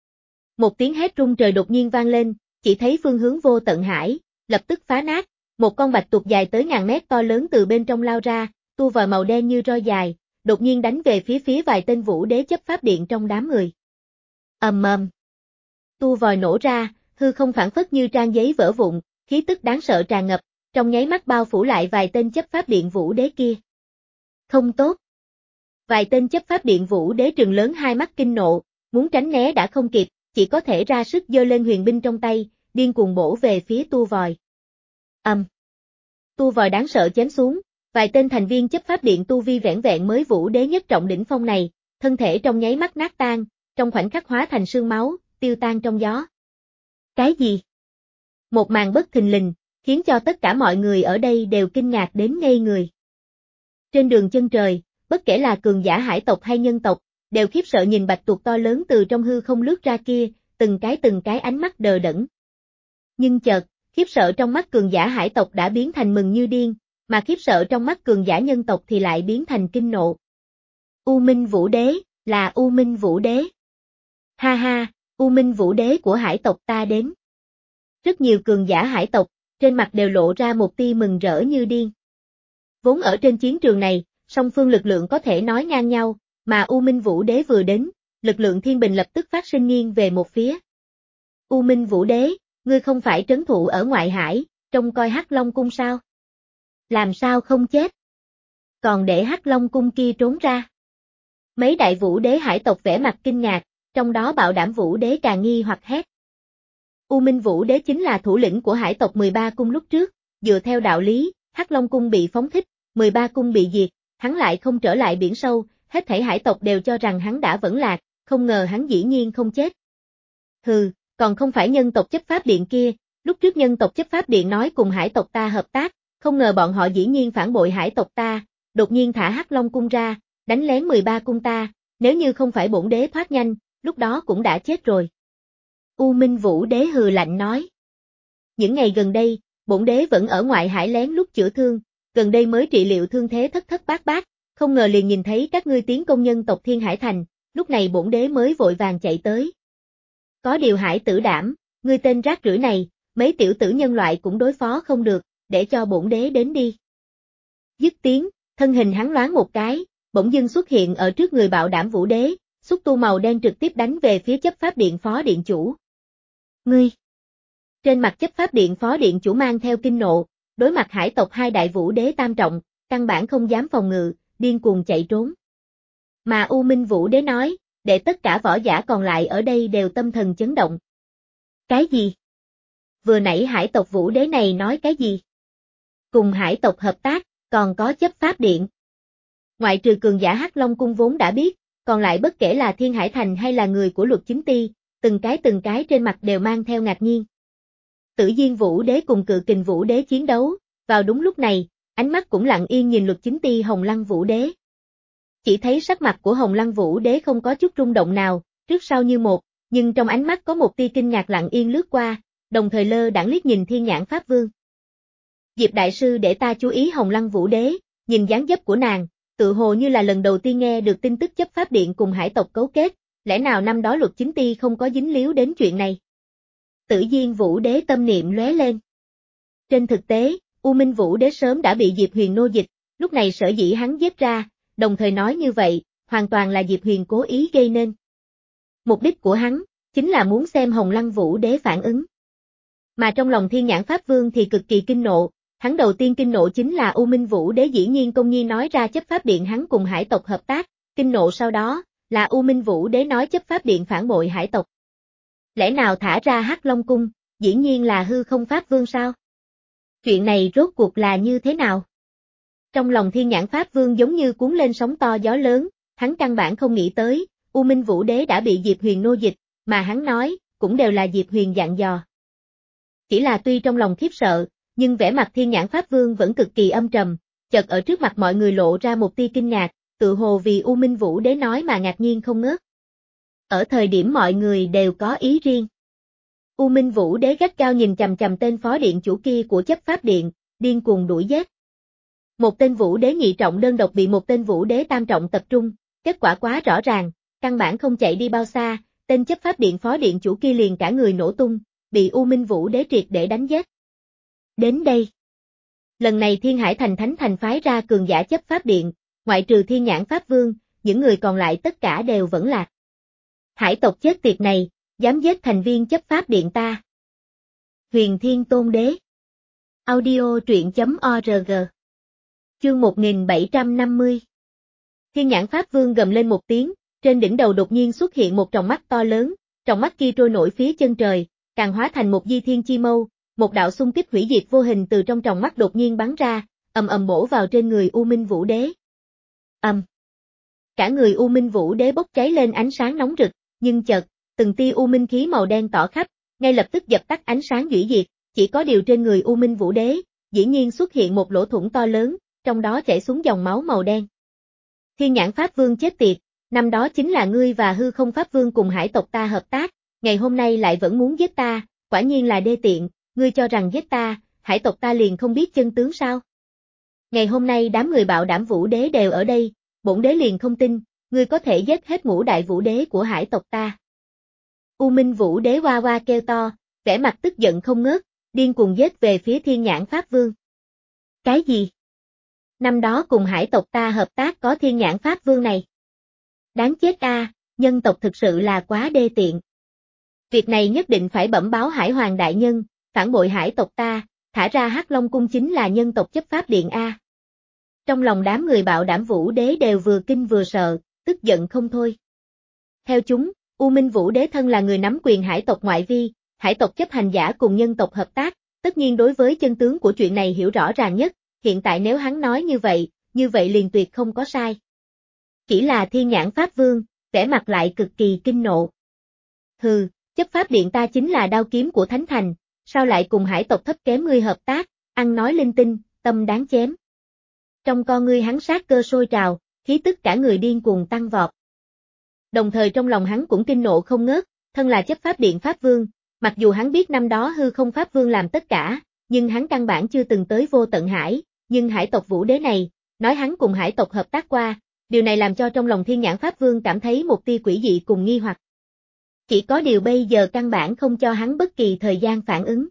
Một tiếng hét rung trời đột nhiên vang lên, chỉ thấy phương hướng vô tận hải, lập tức phá nát, một con bạch tuộc dài tới ngàn mét to lớn từ bên trong lao ra, tu vòi màu đen như roi dài, đột nhiên đánh về phía phía vài tên vũ đế chấp pháp điện trong đám người. Ầm ầm. Tu vòi nổ ra, hư không phảng phất như trang giấy vỡ vụn, khí tức đáng sợ tràn ngập, trong nháy mắt bao phủ lại vài tên chấp pháp điện vũ đế kia. Không tốt. Vài tên chấp pháp điện vũ đế trừng lớn hai mắt kinh nộ, muốn tránh né đã không kịp, chỉ có thể ra sức giơ lên huyền binh trong tay, điên cuồng bổ về phía tu vòi. Ầm. Tu vòi đáng sợ chém xuống, vài tên thành viên chấp pháp điện tu vi vẻn vẹn mới vũ đế nhất trọng đỉnh phong này, thân thể trong nháy mắt nát tan, trong khoảnh khắc hóa thành sương máu, tiêu tan trong gió. Cái gì? Một màn bất thình lình, khiến cho tất cả mọi người ở đây đều kinh ngạc đến ngây người. Trên đường chân trời, bất kể là cường giả hải tộc hay nhân tộc, đều khiếp sợ nhìn bạch tuộc to lớn từ trong hư không lướt ra kia, từng cái từng cái ánh mắt đờ đẫn. Nhưng chợt, khiếp sợ trong mắt cường giả hải tộc đã biến thành mừng như điên, mà khiếp sợ trong mắt cường giả nhân tộc thì lại biến thành kinh nộ. U Minh Vũ Đế, là U Minh Vũ Đế. Ha ha, U Minh Vũ Đế của hải tộc ta đến. Rất nhiều cường giả hải tộc, trên mặt đều lộ ra một tia mừng rỡ như điên. Vốn ở trên chiến trường này, song phương lực lượng có thể nói ngang nhau, mà U Minh Vũ Đế vừa đến, lực lượng thiên bình lập tức phát sinh nghiêng về một phía. U Minh Vũ Đế, ngươi không phải trấn thủ ở ngoại hải, trông coi Hắc Long cung sao? Làm sao không chết? Còn để Hắc Long cung kia trốn ra. Mấy đại vũ đế hải tộc vẻ mặt kinh ngạc, trong đó Bạo Đảm Vũ Đế càng nghi hoặc hét. U Minh Vũ Đế chính là thủ lĩnh của hải tộc mười ba cung lúc trước, dựa theo đạo lý, Hắc Long cung bị phóng thích, mười ba cung bị diệt, hắn lại không trở lại biển sâu, hết thảy hải tộc đều cho rằng hắn đã vẫn lạc, không ngờ hắn dĩ nhiên không chết. Hừ, còn không phải nhân tộc chấp pháp điện kia, lúc trước nhân tộc chấp pháp điện nói cùng hải tộc ta hợp tác, không ngờ bọn họ dĩ nhiên phản bội hải tộc ta, đột nhiên thả Hắc Long cung ra, đánh lén mười ba cung ta, nếu như không phải bổn đế thoát nhanh, lúc đó cũng đã chết rồi. U Minh Vũ Đế hừ lạnh nói. Những ngày gần đây, bổn đế vẫn ở ngoại hải lén lút chữa thương, gần đây mới trị liệu thương thế thất thất bát bát, không ngờ liền nhìn thấy các ngươi tiến công nhân tộc Thiên Hải Thành, lúc này bổn đế mới vội vàng chạy tới. Có điều Hải Tử Đảm, ngươi tên rác rưởi này, mấy tiểu tử nhân loại cũng đối phó không được, để cho bổn đế đến đi. Dứt tiếng, thân hình hắn loáng một cái, bỗng dưng xuất hiện ở trước người Bạo Đảm Vũ Đế, xúc tu màu đen trực tiếp đánh về phía chấp pháp điện phó điện chủ. Ngươi! Trên mặt chấp pháp điện phó điện chủ mang theo kinh nộ, đối mặt hải tộc hai đại vũ đế tam trọng, căn bản không dám phòng ngự, điên cuồng chạy trốn. Mà U Minh Vũ Đế nói, để tất cả võ giả còn lại ở đây đều tâm thần chấn động. Cái gì? Vừa nãy hải tộc vũ đế này nói cái gì? Cùng hải tộc hợp tác, còn có chấp pháp điện. Ngoại trừ cường giả Hắc Long cung vốn đã biết, còn lại bất kể là Thiên Hải Thành hay là người của Luật Chính Ti, từng cái từng cái trên mặt đều mang theo ngạc nhiên. Tử Diên Vũ Đế cùng Cự Kình Vũ Đế chiến đấu, vào đúng lúc này, ánh mắt cũng lặng yên nhìn Luật Chính Ti Hồng Lăng Vũ Đế. Chỉ thấy sắc mặt của Hồng Lăng Vũ Đế không có chút rung động nào, trước sau như một, nhưng trong ánh mắt có một tia kinh ngạc lặng yên lướt qua, đồng thời lơ đãng liếc nhìn Thiên Nhãn Pháp Vương. Diệp đại sư để ta chú ý Hồng Lăng Vũ Đế, nhìn dáng dấp của nàng, tự hồ như là lần đầu tiên nghe được tin tức chấp pháp điện cùng hải tộc cấu kết, lẽ nào năm đó Luật Chính Ti không có dính líu đến chuyện này? Tử Diên Vũ Đế tâm niệm lóe lên. Trên thực tế, U Minh Vũ Đế sớm đã bị Diệp Huyền nô dịch, lúc này sở dĩ hắn giết ra, đồng thời nói như vậy, hoàn toàn là Diệp Huyền cố ý gây nên. Mục đích của hắn, chính là muốn xem Hồng Lăng Vũ Đế phản ứng. Mà trong lòng Thiên Nhãn Pháp Vương thì cực kỳ kinh nộ, hắn đầu tiên kinh nộ chính là U Minh Vũ Đế dĩ nhiên công nhiên nói ra chấp pháp điện hắn cùng hải tộc hợp tác, kinh nộ sau đó, là U Minh Vũ Đế nói chấp pháp điện phản bội hải tộc. Lẽ nào thả ra Hắc Long cung, dĩ nhiên là hư không Pháp Vương sao? Chuyện này rốt cuộc là như thế nào? Trong lòng Thiên Nhãn Pháp Vương giống như cuốn lên sóng to gió lớn, hắn căn bản không nghĩ tới, U Minh Vũ Đế đã bị Diệp Huyền nô dịch, mà hắn nói, cũng đều là Diệp Huyền dặn dò. Chỉ là tuy trong lòng khiếp sợ, nhưng vẻ mặt Thiên Nhãn Pháp Vương vẫn cực kỳ âm trầm, chợt ở trước mặt mọi người lộ ra một tia kinh ngạc, tự hồ vì U Minh Vũ Đế nói mà ngạc nhiên không ngớt. Ở thời điểm mọi người đều có ý riêng. U Minh Vũ Đế gắt gao nhìn chằm chằm tên phó điện chủ kia của chấp pháp điện, điên cuồng đuổi giết. Một tên Vũ Đế nhị trọng đơn độc bị một tên Vũ Đế tam trọng tập trung, kết quả quá rõ ràng, căn bản không chạy đi bao xa, tên chấp pháp điện phó điện chủ kia liền cả người nổ tung, bị U Minh Vũ Đế triệt để đánh giết. Đến đây. Lần này Thiên Hải Thành Thánh Thành phái ra cường giả chấp pháp điện, ngoại trừ Thiên Nhãn Pháp Vương, những người còn lại tất cả đều vẫn lạc. Hải tộc chết tiệt này, dám giết thành viên chấp pháp điện ta. Huyền Thiên Tôn Đế. Audio truyện chấm org. Chương một nghìn bảy trăm năm mươi. Thiên Nhãn Pháp Vương gầm lên một tiếng, trên đỉnh đầu đột nhiên xuất hiện một tròng mắt to lớn, tròng mắt kia trôi nổi phía chân trời, càng hóa thành một di thiên chi mâu, một đạo xung kích hủy diệt vô hình từ trong tròng mắt đột nhiên bắn ra, ầm ầm bổ vào trên người U Minh Vũ Đế. Ầm. Cả người U Minh Vũ Đế bốc cháy lên ánh sáng nóng rực, nhưng chợt, từng tia U Minh khí màu đen tỏ khắp, ngay lập tức dập tắt ánh sáng hủy diệt, chỉ có điều trên người U Minh Vũ Đế, dĩ nhiên xuất hiện một lỗ thủng to lớn, trong đó chảy xuống dòng máu màu đen. Thiên Nhãn Pháp Vương chết tiệt, năm đó chính là ngươi và Hư Không Pháp Vương cùng hải tộc ta hợp tác, ngày hôm nay lại vẫn muốn giết ta, quả nhiên là đê tiện, ngươi cho rằng giết ta, hải tộc ta liền không biết chân tướng sao? Ngày hôm nay đám người bạo đảm Vũ Đế đều ở đây, bổn đế liền không tin, ngươi có thể giết hết ngũ đại Vũ Đế của hải tộc ta. U Minh Vũ Đế hoa hoa kêu to, vẻ mặt tức giận không ngớt, điên cuồng giết về phía Thiên Nhãn Pháp Vương. Cái gì? Năm đó cùng hải tộc ta hợp tác có Thiên Nhãn Pháp Vương này. Đáng chết a, nhân tộc thực sự là quá đê tiện. Việc này nhất định phải bẩm báo Hải Hoàng đại nhân, phản bội hải tộc ta, thả ra Hắc Long cung chính là nhân tộc chấp pháp điện a. Trong lòng đám người bạo đảm Vũ Đế đều vừa kinh vừa sợ, tức giận không thôi. Theo chúng, U Minh Vũ Đế thân là người nắm quyền hải tộc ngoại vi, hải tộc chấp hành giả cùng nhân tộc hợp tác, tất nhiên đối với chân tướng của chuyện này hiểu rõ ràng nhất, hiện tại nếu hắn nói như vậy, như vậy liền tuyệt không có sai. Chỉ là Thiên Nhãn Pháp Vương, vẻ mặt lại cực kỳ kinh nộ. Hừ, chấp pháp điện ta chính là đao kiếm của Thánh Thành, sao lại cùng hải tộc thấp kém ngươi hợp tác, ăn nói linh tinh, tâm đáng chém. Trong con ngươi hắn sát cơ sôi trào, khí tức cả người điên cuồng tăng vọt. Đồng thời trong lòng hắn cũng kinh nộ không ngớt, thân là chấp pháp điện Pháp Vương, mặc dù hắn biết năm đó Hư Không Pháp Vương làm tất cả, nhưng hắn căn bản chưa từng tới Vô Tận Hải, nhưng hải tộc Vũ Đế này, nói hắn cùng hải tộc hợp tác qua, điều này làm cho trong lòng Thiên Nhãn Pháp Vương cảm thấy một tia quỷ dị cùng nghi hoặc. Chỉ có điều bây giờ căn bản không cho hắn bất kỳ thời gian phản ứng.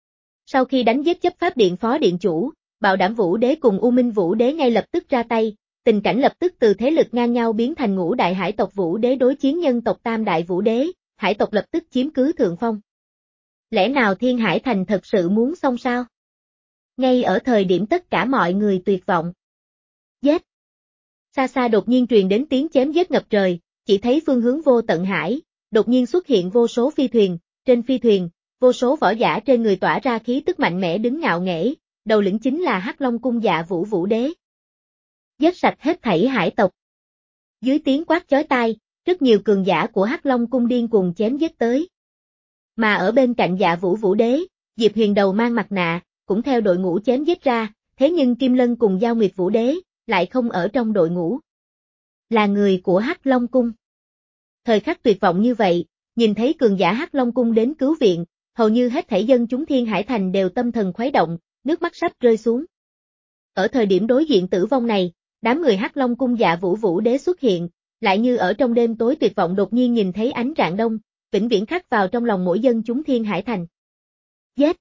Sau khi đánh giết chấp pháp điện phó điện chủ, bạo đảm Vũ Đế cùng U Minh Vũ Đế ngay lập tức ra tay, tình cảnh lập tức từ thế lực ngang nhau biến thành ngũ đại hải tộc Vũ Đế đối chiến nhân tộc tam đại Vũ Đế, hải tộc lập tức chiếm cứ thượng phong. Lẽ nào Thiên Hải Thành thật sự muốn xong sao? Ngay ở thời điểm tất cả mọi người tuyệt vọng. Giết! Xa xa đột nhiên truyền đến tiếng chém giết ngập trời, chỉ thấy phương hướng Vô Tận Hải, đột nhiên xuất hiện vô số phi thuyền, trên phi thuyền, vô số võ giả trên người tỏa ra khí tức mạnh mẽ đứng ngạo nghễ, đầu lĩnh chính là Hắc Long cung Dạ Vũ Vũ Đế. Giết sạch hết thảy hải tộc. Dưới tiếng quát chói tai, rất nhiều cường giả của Hắc Long cung điên cuồng chém giết tới. Mà ở bên cạnh Dạ Vũ Vũ Đế, Diệp Huyền đầu mang mặt nạ, cũng theo đội ngũ chém giết ra, thế nhưng Kim Lân cùng Giao Nguyệt Vũ Đế, lại không ở trong đội ngũ. Là người của Hắc Long cung. Thời khắc tuyệt vọng như vậy, nhìn thấy cường giả Hắc Long cung đến cứu viện, hầu như hết thảy dân chúng Thiên Hải Thành đều tâm thần khuấy động, nước mắt sắp rơi xuống. Ở thời điểm đối diện tử vong này, đám người Hắc Long cung Dạ Vũ Vũ Đế xuất hiện, lại như ở trong đêm tối tuyệt vọng đột nhiên nhìn thấy ánh rạng đông, vĩnh viễn khắc vào trong lòng mỗi dân chúng Thiên Hải Thành. Giết!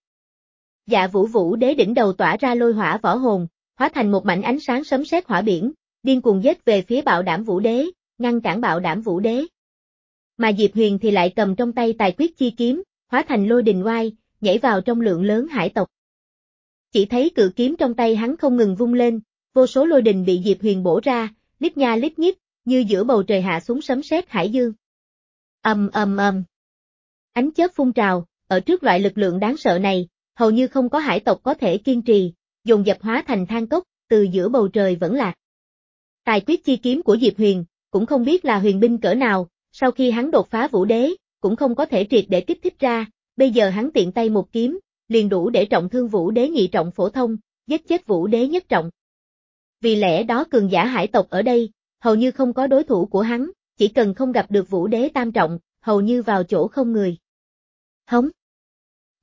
Dạ Vũ Vũ Đế đỉnh đầu tỏa ra lôi hỏa võ hồn, hóa thành một mảnh ánh sáng sấm sét hỏa biển, điên cuồng giết về phía bạo đảm Vũ Đế, ngăn cản bạo đảm Vũ Đế. Mà Diệp Huyền thì lại cầm trong tay tài quyết chi kiếm, hóa thành lôi đình oai, nhảy vào trong lượng lớn hải tộc. Chỉ thấy cự kiếm trong tay hắn không ngừng vung lên, vô số lôi đình bị Diệp Huyền bổ ra, lít nha lít nhít, như giữa bầu trời hạ xuống sấm sét hải dương. Ầm ầm ầm. Ánh chớp phun trào, ở trước loại lực lượng đáng sợ này, hầu như không có hải tộc có thể kiên trì, dồn dập hóa thành than cốc, từ giữa bầu trời vẫn lạc. Tài quyết chi kiếm của Diệp Huyền, cũng không biết là huyền binh cỡ nào, sau khi hắn đột phá Vũ Đế, cũng không có thể triệt để kích thích ra, bây giờ hắn tiện tay một kiếm, liền đủ để trọng thương Vũ Đế nhị trọng phổ thông, giết chết Vũ Đế nhất trọng. Vì lẽ đó cường giả hải tộc ở đây, hầu như không có đối thủ của hắn, chỉ cần không gặp được Vũ Đế tam trọng, hầu như vào chỗ không người. Hống!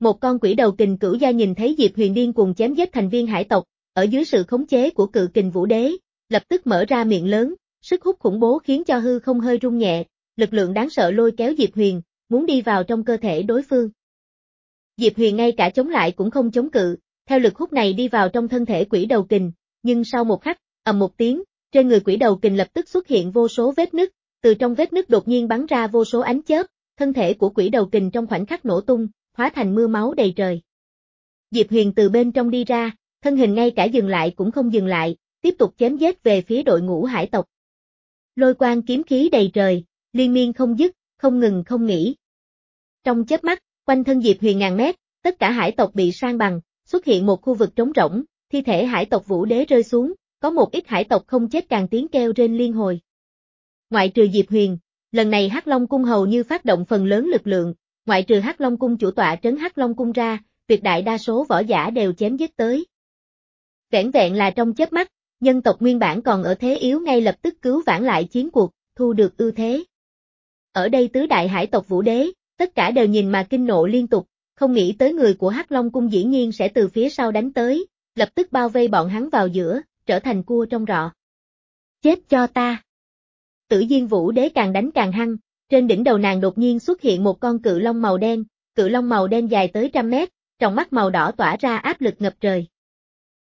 Một con quỷ đầu kình cửu gia nhìn thấy Diệp Huyền điên cuồng chém giết thành viên hải tộc, ở dưới sự khống chế của cự kình vũ đế, lập tức mở ra miệng lớn, sức hút khủng bố khiến cho hư không hơi rung nhẹ, lực lượng đáng sợ lôi kéo Diệp Huyền, muốn đi vào trong cơ thể đối phương. Diệp Huyền ngay cả chống lại cũng không chống cự, theo lực hút này đi vào trong thân thể quỷ đầu kình, nhưng sau một khắc, ầm một tiếng, trên người quỷ đầu kình lập tức xuất hiện vô số vết nứt, từ trong vết nứt đột nhiên bắn ra vô số ánh chớp, thân thể của quỷ đầu kình trong khoảnh khắc nổ tung, hóa thành mưa máu đầy trời. Diệp Huyền từ bên trong đi ra, thân hình ngay cả dừng lại cũng không dừng lại, tiếp tục chém giết về phía đội ngũ hải tộc. Lôi quang kiếm khí đầy trời, liên miên không dứt, không ngừng không nghỉ. Trong chớp mắt, quanh thân Diệp Huyền ngàn mét, tất cả hải tộc bị san bằng, xuất hiện một khu vực trống rỗng, thi thể hải tộc vũ đế rơi xuống, có một ít hải tộc không chết càng tiếng kêu rên liên hồi. Ngoại trừ Diệp Huyền, lần này Hắc Long cung hầu như phát động phần lớn lực lượng, ngoại trừ Hắc Long cung chủ tọa trấn Hắc Long cung ra, tuyệt đại đa số võ giả đều chém giết tới. Vẻn vẹn là trong chớp mắt, nhân tộc nguyên bản còn ở thế yếu ngay lập tức cứu vãn lại chiến cuộc, thu được ưu thế. Ở đây tứ đại hải tộc vũ đế, tất cả đều nhìn mà kinh nộ liên tục, không nghĩ tới người của Hắc Long cung dĩ nhiên sẽ từ phía sau đánh tới, lập tức bao vây bọn hắn vào giữa, trở thành cua trong rọ. Chết cho ta! Tử Diên Vũ đế càng đánh càng hăng, trên đỉnh đầu nàng đột nhiên xuất hiện một con cự long màu đen, cự long màu đen dài tới trăm mét, trong mắt màu đỏ tỏa ra áp lực ngập trời.